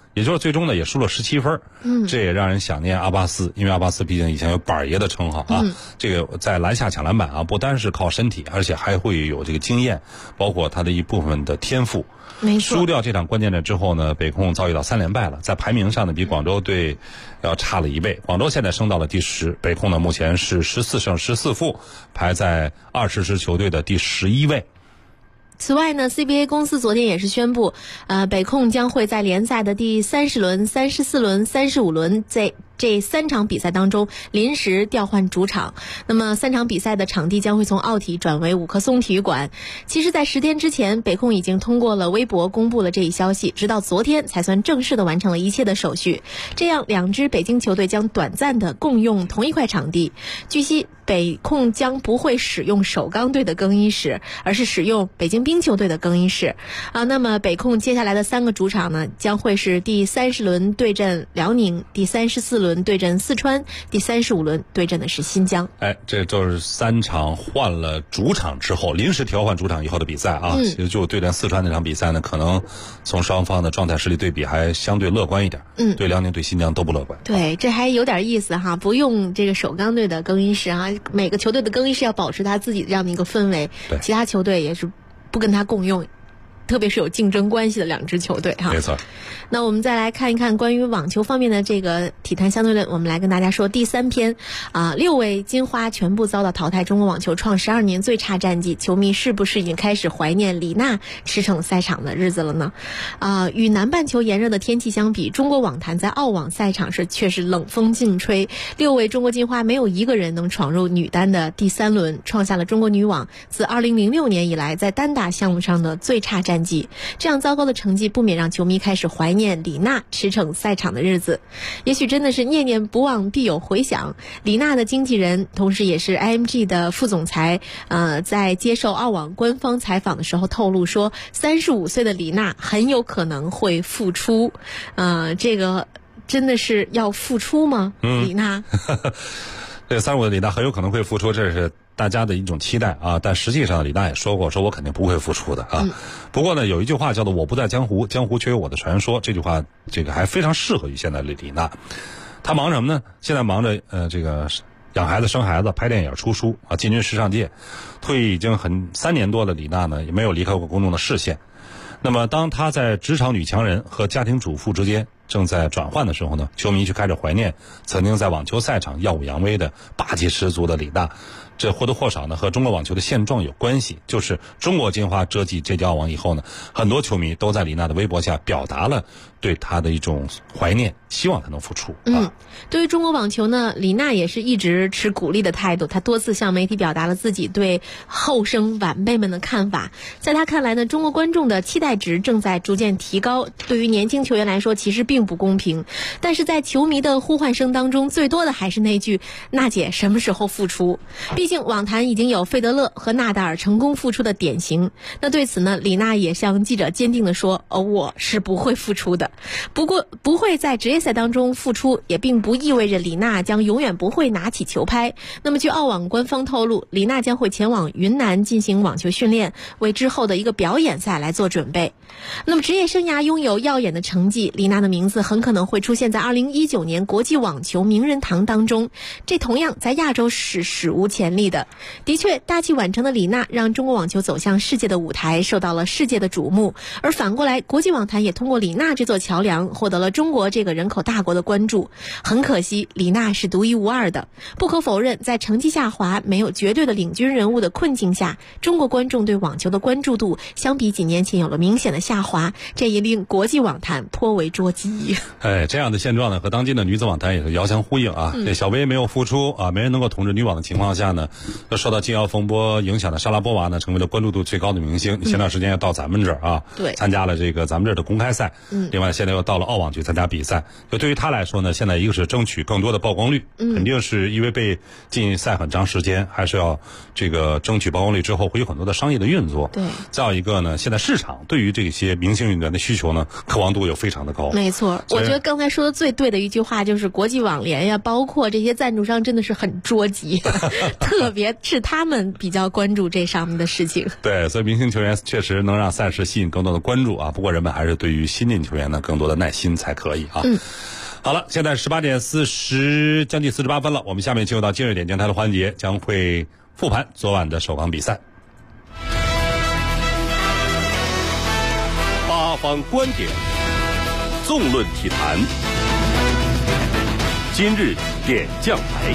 也就是最终呢也输了17分。这也让人想念阿巴斯，因为阿巴斯毕竟以前有板爷的称号啊。这个在篮下抢篮板啊，不单是靠身体，而且还会有这个经验，包括他的一部分的天赋。 没错。 输掉这场关键战之后呢，北控遭遇到3连败了，在排名上呢比广州队要差了1倍。广州现在升到了第10，北控呢目前是14胜14负，排在20支球队的第11位。 此外呢 CBA 公司昨天也是宣布，北控将会在联赛的第30轮、34轮、35轮这3场比赛当中临时调换主场。那么3场比赛的场地将会从奥体转为五棵松体育馆。其实在10天之前，北控已经通过了微博公布了这一消息，直到昨天才算正式的完成了一切的手续。这样2支北京球队将短暂的共用同一块场地。据悉，北控将不会使用首钢队的更衣室，而是使用北京冰球队的更衣室。那么北控接下来的3个主场呢，将会是第30轮对阵辽宁，第34轮对阵四川，第35轮对阵的是新疆。 这就是3场换了主场之后，临时调换主场以后的比赛啊。其实就对阵四川那场比赛呢，可能从双方的状态实力对比还相对乐观一点。对辽宁对新疆都不乐观。 对，这还有点意思哈，不用这个首钢队的更衣室啊，每个球队的更衣室要保持他自己这样的一个氛围，其他球队也是不跟他共用，特别是有竞争关系的2支球队哈。 没错。 那我们再来看一看关于网球方面的这个体坛相对论，我们来跟大家说第3篇6位金花全部遭到淘汰，中国网球创12年最差战绩，球迷是不是已经开始怀念李娜驰骋赛场的日子了呢？与南半球炎热的天气相比，中国网坛在澳网赛场却是冷风劲吹，6位中国金花没有一个人能闯入女单的第3轮，创下了中国女网自2006年以来在单打项目上的最差战绩。这样糟糕的成绩不免让球迷开始怀念李娜驰骋赛场的日子。也许真的是念念不忘必有回响。李娜的经纪人同时也是 IMG 的副总裁在接受澳网官方采访的时候透露说，35岁的李娜很有可能会复出。这个真的是要复出吗？李娜这35的李娜很有可能会复出，这是大家的一种期待啊。但实际上李娜也说过，说我肯定不会复出的啊。不过呢，有一句话叫做我不在江湖，江湖却有我的传说，这句话这个还非常适合于现在的李娜。她忙什么呢？现在忙着这个养孩子、生孩子、拍电影、出书啊，进军时尚界。退役已经3年多的李娜呢，也没有离开过公众的视线。那么当她在职场女强人和家庭主妇之间正在转换的时候呢，球迷却开始怀念曾经在网球赛场耀武扬威的霸气十足的李娜。这或多或少呢和中国网球的现状有关系，就是中国金花折戟这届澳网以后呢，很多球迷都在李娜的微博下表达了对她的一种怀念，希望她能复出。 对于中国网球呢，李娜也是一直持鼓励的态度，她多次向媒体表达了自己对后生晚辈们的看法。在她看来呢，中国观众的期待值正在逐渐提高，对于年轻球员来说其实并不公平。但是在球迷的呼唤声当中，最多的还是那句娜姐什么时候复出。毕竟网坛已经有费德勒和纳达尔成功复出的典型。那对此呢，李娜也向记者坚定地说，我是不会复出的。不过不会在职业赛当中复出，也并不意味着李娜将永远不会拿起球拍。那么据澳网官方透露，李娜将会前往云南进行网球训练，为之后的一个表演赛来做准备。那么职业生涯拥有耀眼的成绩，李娜的名字很可能会出现在2019年国际网球名人堂当中，这同样在亚洲是史无前例的。的确，大器晚成的李娜让中国网球走向世界的舞台，受到了世界的瞩目，而反过来国际网坛也通过李娜这座桥梁获得了中国这个人口大国的关注。很可惜，李娜是独一无二的。不可否认，在成绩下滑、没有绝对的领军人物的困境下，中国观众对网球的关注度相比几年前有了明显的下滑，这也令国际网坛颇为捉急。 这样的现状呢，和当今的女子网坛也是遥相呼应啊。这小威没有复出啊，没人能够统治女网的情况下呢，受到禁药风波影响的莎拉波娃呢，成为了关注度最高的明星。前段时间要到咱们这儿啊， 对， 参加了这个咱们这儿的公开赛。另外现在又到了澳网去参加比赛。就对于他来说呢，现在一个是争取更多的曝光率，肯定是因为被禁赛很长时间，还是要这个争取曝光率之后会有很多的商业的运作。 对， 再有一个呢，现在市场对于这些明星运动员的需求呢，渴望度又非常的高。 没错，我觉得刚才说的最对的一句话就是国际网联呀，包括这些赞助商真的是很捉急，特特别是他们比较关注这上面的事情。 对，所以明星球员确实能让赛事吸引更多的关注啊。不过人们还是对于新晋球员呢更多的耐心才可以啊。好了，现在18点将近48分了，我们下面进入到今日点将台的环节，将会复盘昨晚的首钢比赛。 八方观点，纵论体坛，今日点将台。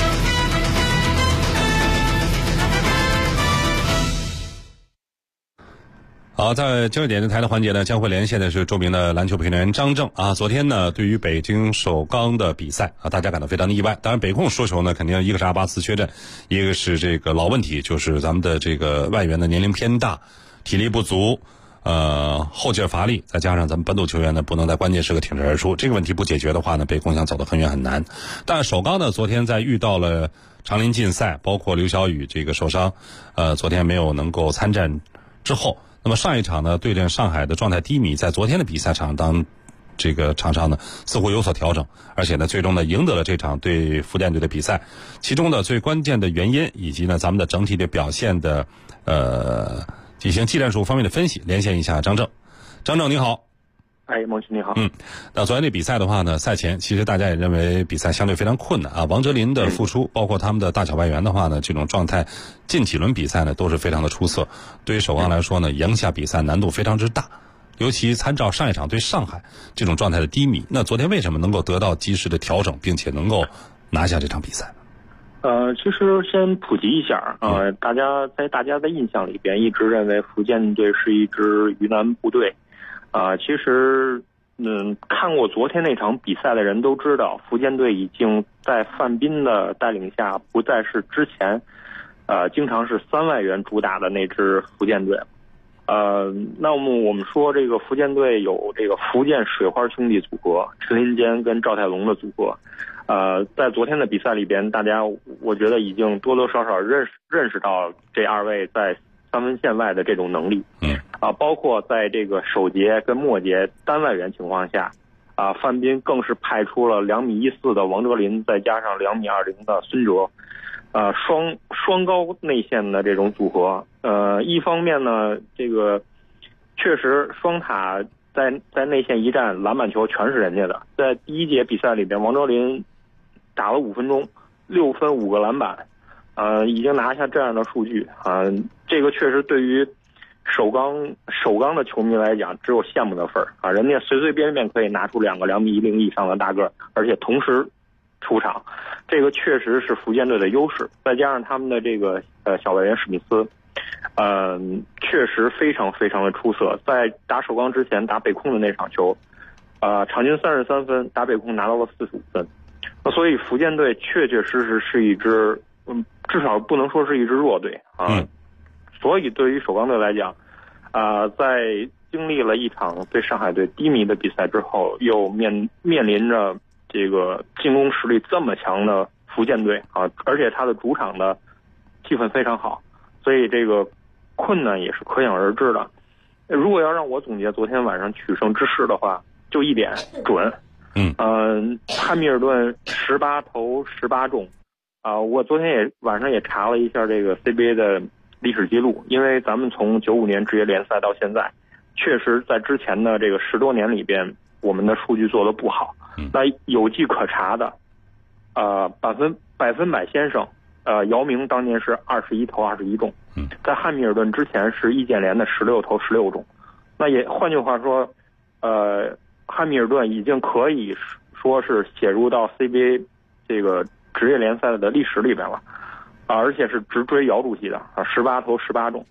好，在今日点将台的环节呢，将会连线的是著名的篮球评论员张正啊。昨天呢，对于北京首钢的比赛啊，大家感到非常的意外。当然，北控输球呢，肯定一个是阿巴斯缺阵，一个是这个老问题，就是咱们的这个外援的年龄偏大，体力不足，后劲乏力，再加上咱们本土球员呢不能在关键时刻挺身而出，这个问题不解决的话呢，北控想走得很远很难。但首钢呢，昨天在遇到了长林禁赛，包括刘晓宇这个受伤，昨天没有能够参战之后。那么上一场呢，对阵上海的状态低迷，在昨天的比赛场这个场上呢，似乎有所调整，而且呢，最终呢赢得了这场对福建队的比赛。其中的最关键的原因，以及呢咱们的整体的表现的进行技战术方面的分析，连线一下张正。张正你好。 孟旭你好。 那昨天这比赛的话呢，赛前其实大家也认为比赛相对非常困难啊。王哲林的复出，包括他们的大小外援的话呢，这种状态近几轮比赛呢都是非常的出色。对于首钢来说呢，赢下比赛难度非常之大，尤其参照上一场对上海这种状态的低迷。那昨天为什么能够得到及时的调整，并且能够拿下这场比赛？ 其实先普及一下大家的印象里边一直认为福建队是一支鱼腩部队。其实，看过昨天那场比赛的人都知道，福建队已经在范斌的带领下，不再是之前，经常是3外援主打的那支福建队。那么我们说这个福建队有这个福建水花兄弟组合，陈林坚跟赵泰龙的组合。在昨天的比赛里边，大家我觉得已经多多少少认识到这2位在3分线外的这种能力。包括在这个首节跟末节单外援情况下，范斌更是派出了2.14米的王哲林，再加上2.20米的孙哲，双高内线的这种组合。一方面呢，这个确实双塔在内线一战篮板球全是人家的。在第一节比赛里边，王哲林打了5分钟，6分5个篮板，已经拿下这样的数据这个确实对于首钢的球迷来讲，只有羡慕的份儿人家随随便便可以拿出2个2.10米以上的大个儿，而且同时出场，这个确实是福建队的优势。再加上他们的这个小外援史密斯，确实非常非常的出色。在打首钢之前打北控的那场球，场均33分，打北控拿到了45分。所以福建队确确实实是一支，至少不能说是一支弱队所以对于首钢队来讲，在经历了一场对上海队低迷的比赛之后，又面临着这个进攻实力这么强的福建队而且他的主场的气氛非常好，所以这个困难也是可想而知的。如果要让我总结昨天晚上取胜之势的话，就一点准。汉密尔顿18投18中我昨天晚上也查了一下这个 CBA 的历史记录，因为咱们从95年职业联赛到现在，确实在之前的这个10多年里边，我们的数据做得不好。那有迹可查的，百分百先生，姚明当年是21投21中，在汉密尔顿之前是易建联的16投16中。那也换句话说，汉密尔顿已经可以说是写入到 CBA 这个职业联赛的历史里边了。而且是直追姚主席的18投18中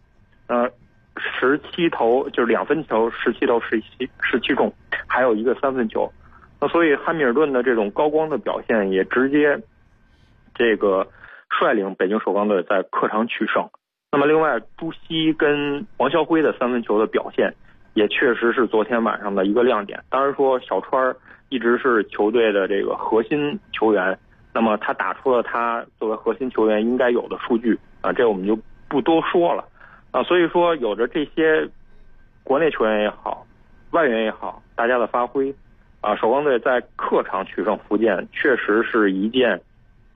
，17投就是2分球，17投17中，还有一个3分球。那所以汉密尔顿的这种高光的表现也直接这个率领北京首钢队在客场取胜。那么另外朱熹跟王啸辉的3分球的表现也确实是昨天晚上的一个亮点。当然说小川一直是球队的这个核心球员，那么他打出了他作为核心球员应该有的数据这我们就不多说了所以说有着这些国内球员也好，外援也好，大家的发挥首钢队在客场取胜福建确实是一件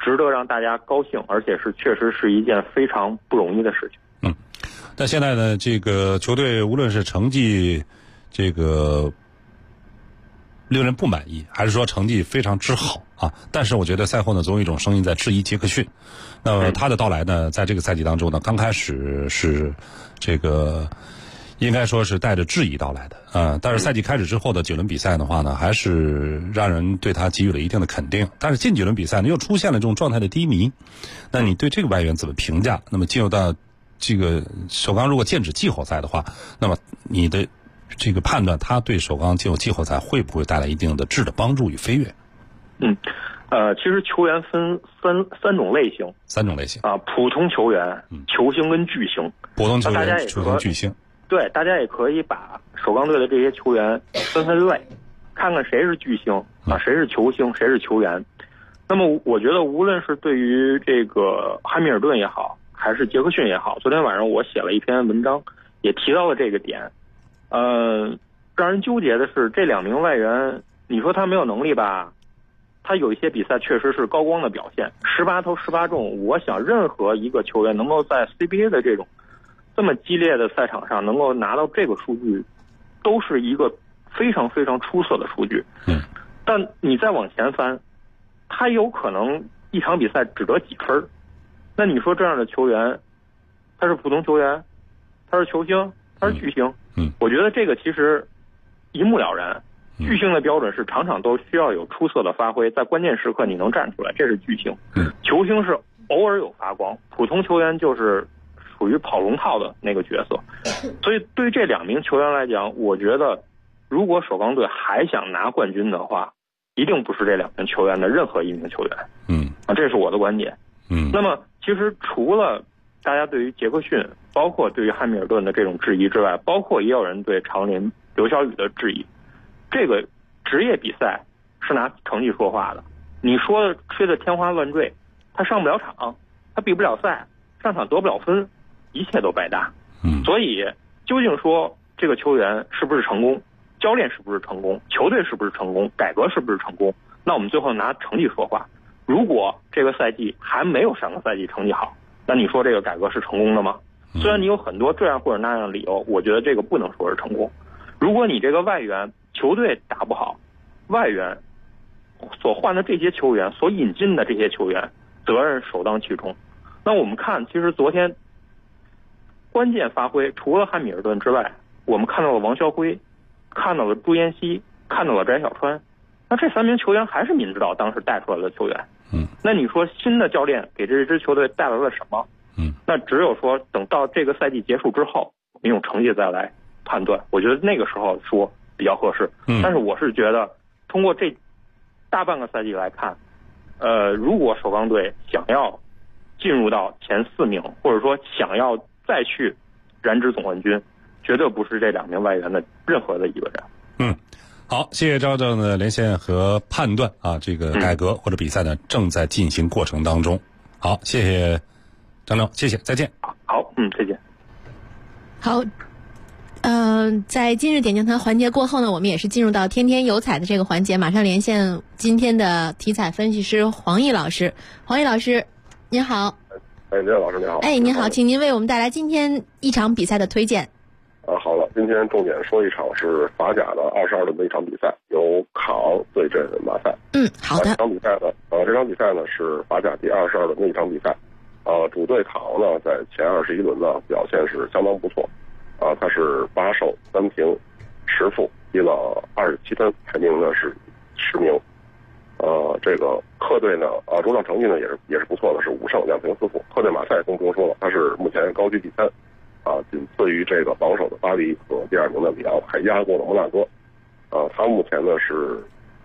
值得让大家高兴，而且确实是一件非常不容易的事情。 但现在呢，这个球队无论是成绩这个令人不满意，还是说成绩非常之好啊，但是我觉得赛后呢，总有一种声音在质疑杰克逊。那么他的到来呢，在这个赛季当中呢，刚开始是这个应该说是带着质疑到来的但是赛季开始之后的9轮比赛的话呢，还是让人对他给予了一定的肯定。但是近几轮比赛呢，又出现了这种状态的低迷。那你对这个外援怎么评价？那么进入到这个首钢如果剑指季后赛的话，那么你的这个判断，他对首钢进入季后赛会不会带来一定的质的帮助与飞跃？ 其实球员分三种类型。普通球员、球星跟巨星。 普通球员、球星、巨星。 对，大家也可以把首钢队的这些球员分类，看看谁是巨星谁是球星，谁是球员。那么我觉得，无论是对于这个汉密尔顿也好，还是杰克逊也好，昨天晚上我写了一篇文章，也提到了这个点。让人纠结的是，这2名外援，你说他没有能力吧？他有一些比赛确实是高光的表现，18投18中。我想任何一个球员能够在 CBA 的这种这么激烈的赛场上能够拿到这个数据，都是一个非常非常出色的数据。但你再往前翻，他有可能一场比赛只得几分。那你说这样的球员，他是普通球员，他是球星，他是巨星？我觉得这个其实一目了然。巨星的标准是场场都需要有出色的发挥，在关键时刻你能站出来，这是巨星。球星是偶尔有发光，普通球员就是属于跑龙套的那个角色。所以对于这2名球员来讲，我觉得如果首钢队还想拿冠军的话，一定不是这2名球员的任何一名球员。这是我的观点。那么其实除了大家对于杰克逊，包括对于汉密尔顿的这种质疑之外，包括也有人对长林、刘晓宇的质疑。这个职业比赛是拿成绩说话的，你说的吹的天花乱坠，他上不了场，他比不了赛，上场得不了分，一切都白搭。所以究竟说这个球员是不是成功，教练是不是成功，球队是不是成功，改革是不是成功，那我们最后拿成绩说话。如果这个赛季还没有上个赛季成绩好，那你说这个改革是成功的吗？虽然你有很多这样或者那样的理由，我觉得这个不能说是成功。如果你这个外援球队打不好，外援所换的这些球员，所引进的这些球员，责任首当其冲。那我们看，其实昨天关键发挥除了汉密尔顿之外，我们看到了王霄辉，看到了朱彦西，看到了翟小川。那这3名球员还是闵指导当时带出来的球员。那你说新的教练给这支球队带来了什么？那只有说等到这个赛季结束之后，我们用成绩再来判断。我觉得那个时候说比较合适。但是我是觉得通过这大半个赛季来看，如果首钢队想要进入到前4名，或者说想要再去染指总冠军，绝对不是这2名外援的任何的一个人。 好，谢谢赵正的连线和判断啊，这个改革或者比赛呢正在进行过程当中。好，谢谢张正，谢谢，再见。 好，再见。 好。在今日点将团环节过后呢，我们也是进入到天天有彩的这个环节，马上连线今天的体彩分析师黄奕老师。黄奕老师，您好。 李老师您好。 您好，请您为我们带来今天一场比赛的推荐。 好了，今天重点说一场是法甲的22轮的一场比赛，由卡昂对阵马赛。 好的。 这场比赛呢是法甲第22轮的一场比赛。主队卡昂呢在前21轮呢表现是相当不错。他是8胜3平10负，积了27分，排名呢是10名。这个客队呢，主场成绩呢也是不错的，是5胜2平4负。客队马赛更不用说了，他是目前高居第3，仅次于这个榜首的巴黎和第2名的里昂，还压过了摩纳哥。他目前呢是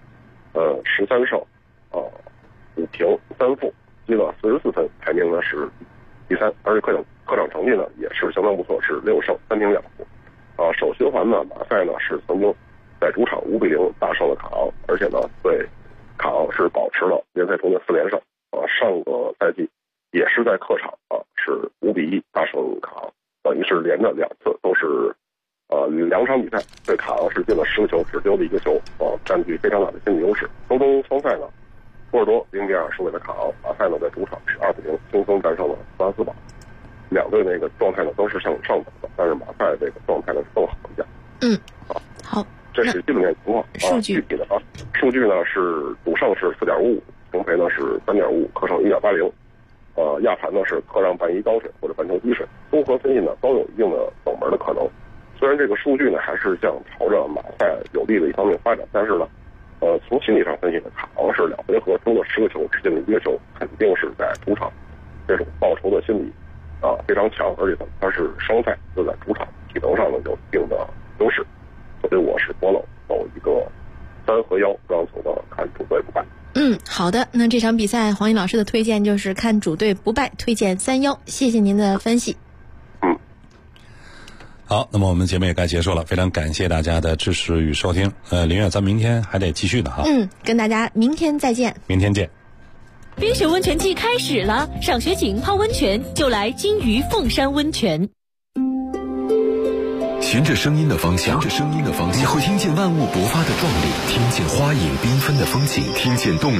13胜5平3负，积了44分，排名呢是第3，而且客场成绩呢也是相当不错，是6胜3平2负。首循环呢，马赛呢是曾经在主场5-0大胜了卡昂，而且呢对卡昂是保持了联赛中的4连胜。上个赛季也是在客场是5-1大胜卡昂，等于是连着2次都是2场比赛对卡昂是进了10个球，只丢了1个球，占据非常大的心理优势。中东双赛呢， 波尔多0-2输给了卡昂，马赛呢在主场是2-0轻松战胜了斯拉斯堡。两队那个状态呢都是向上走的，但是马赛这个状态呢更好一点。 好， 这是基本面情况数据。 具体的数据呢是主胜是4.55，平赔呢是3.55，客胜1.80。亚盘呢是客让半一高水或者半球低水，综合分析呢都有一定的冷门的可能。虽然这个数据呢还是向朝着马赛有利的一方面发展，但是呢，从心理上分析呢，卡昂是2回合中的10个球只进了1个球，肯定是在主场这种报仇的心理非常强，而且呢他是双赛就在主场，体能上呢有一定的优势，所以我是左冷走一个3和1，让走的看主队不败。 好的，那这场比赛黄奕老师的推荐就是看主队不败，推荐3-1，谢谢您的分析。 好，那么我们节目也该结束了，非常感谢大家的支持与收听。林月，咱明天还得继续呢哈。 跟大家明天再见。 明天见。 冰雪温泉季开始了，赏雪景泡温泉就来金鱼凤山温泉。 循着声音的方向，你会听见万物勃发的壮丽，听见花影缤纷的风景，听见动人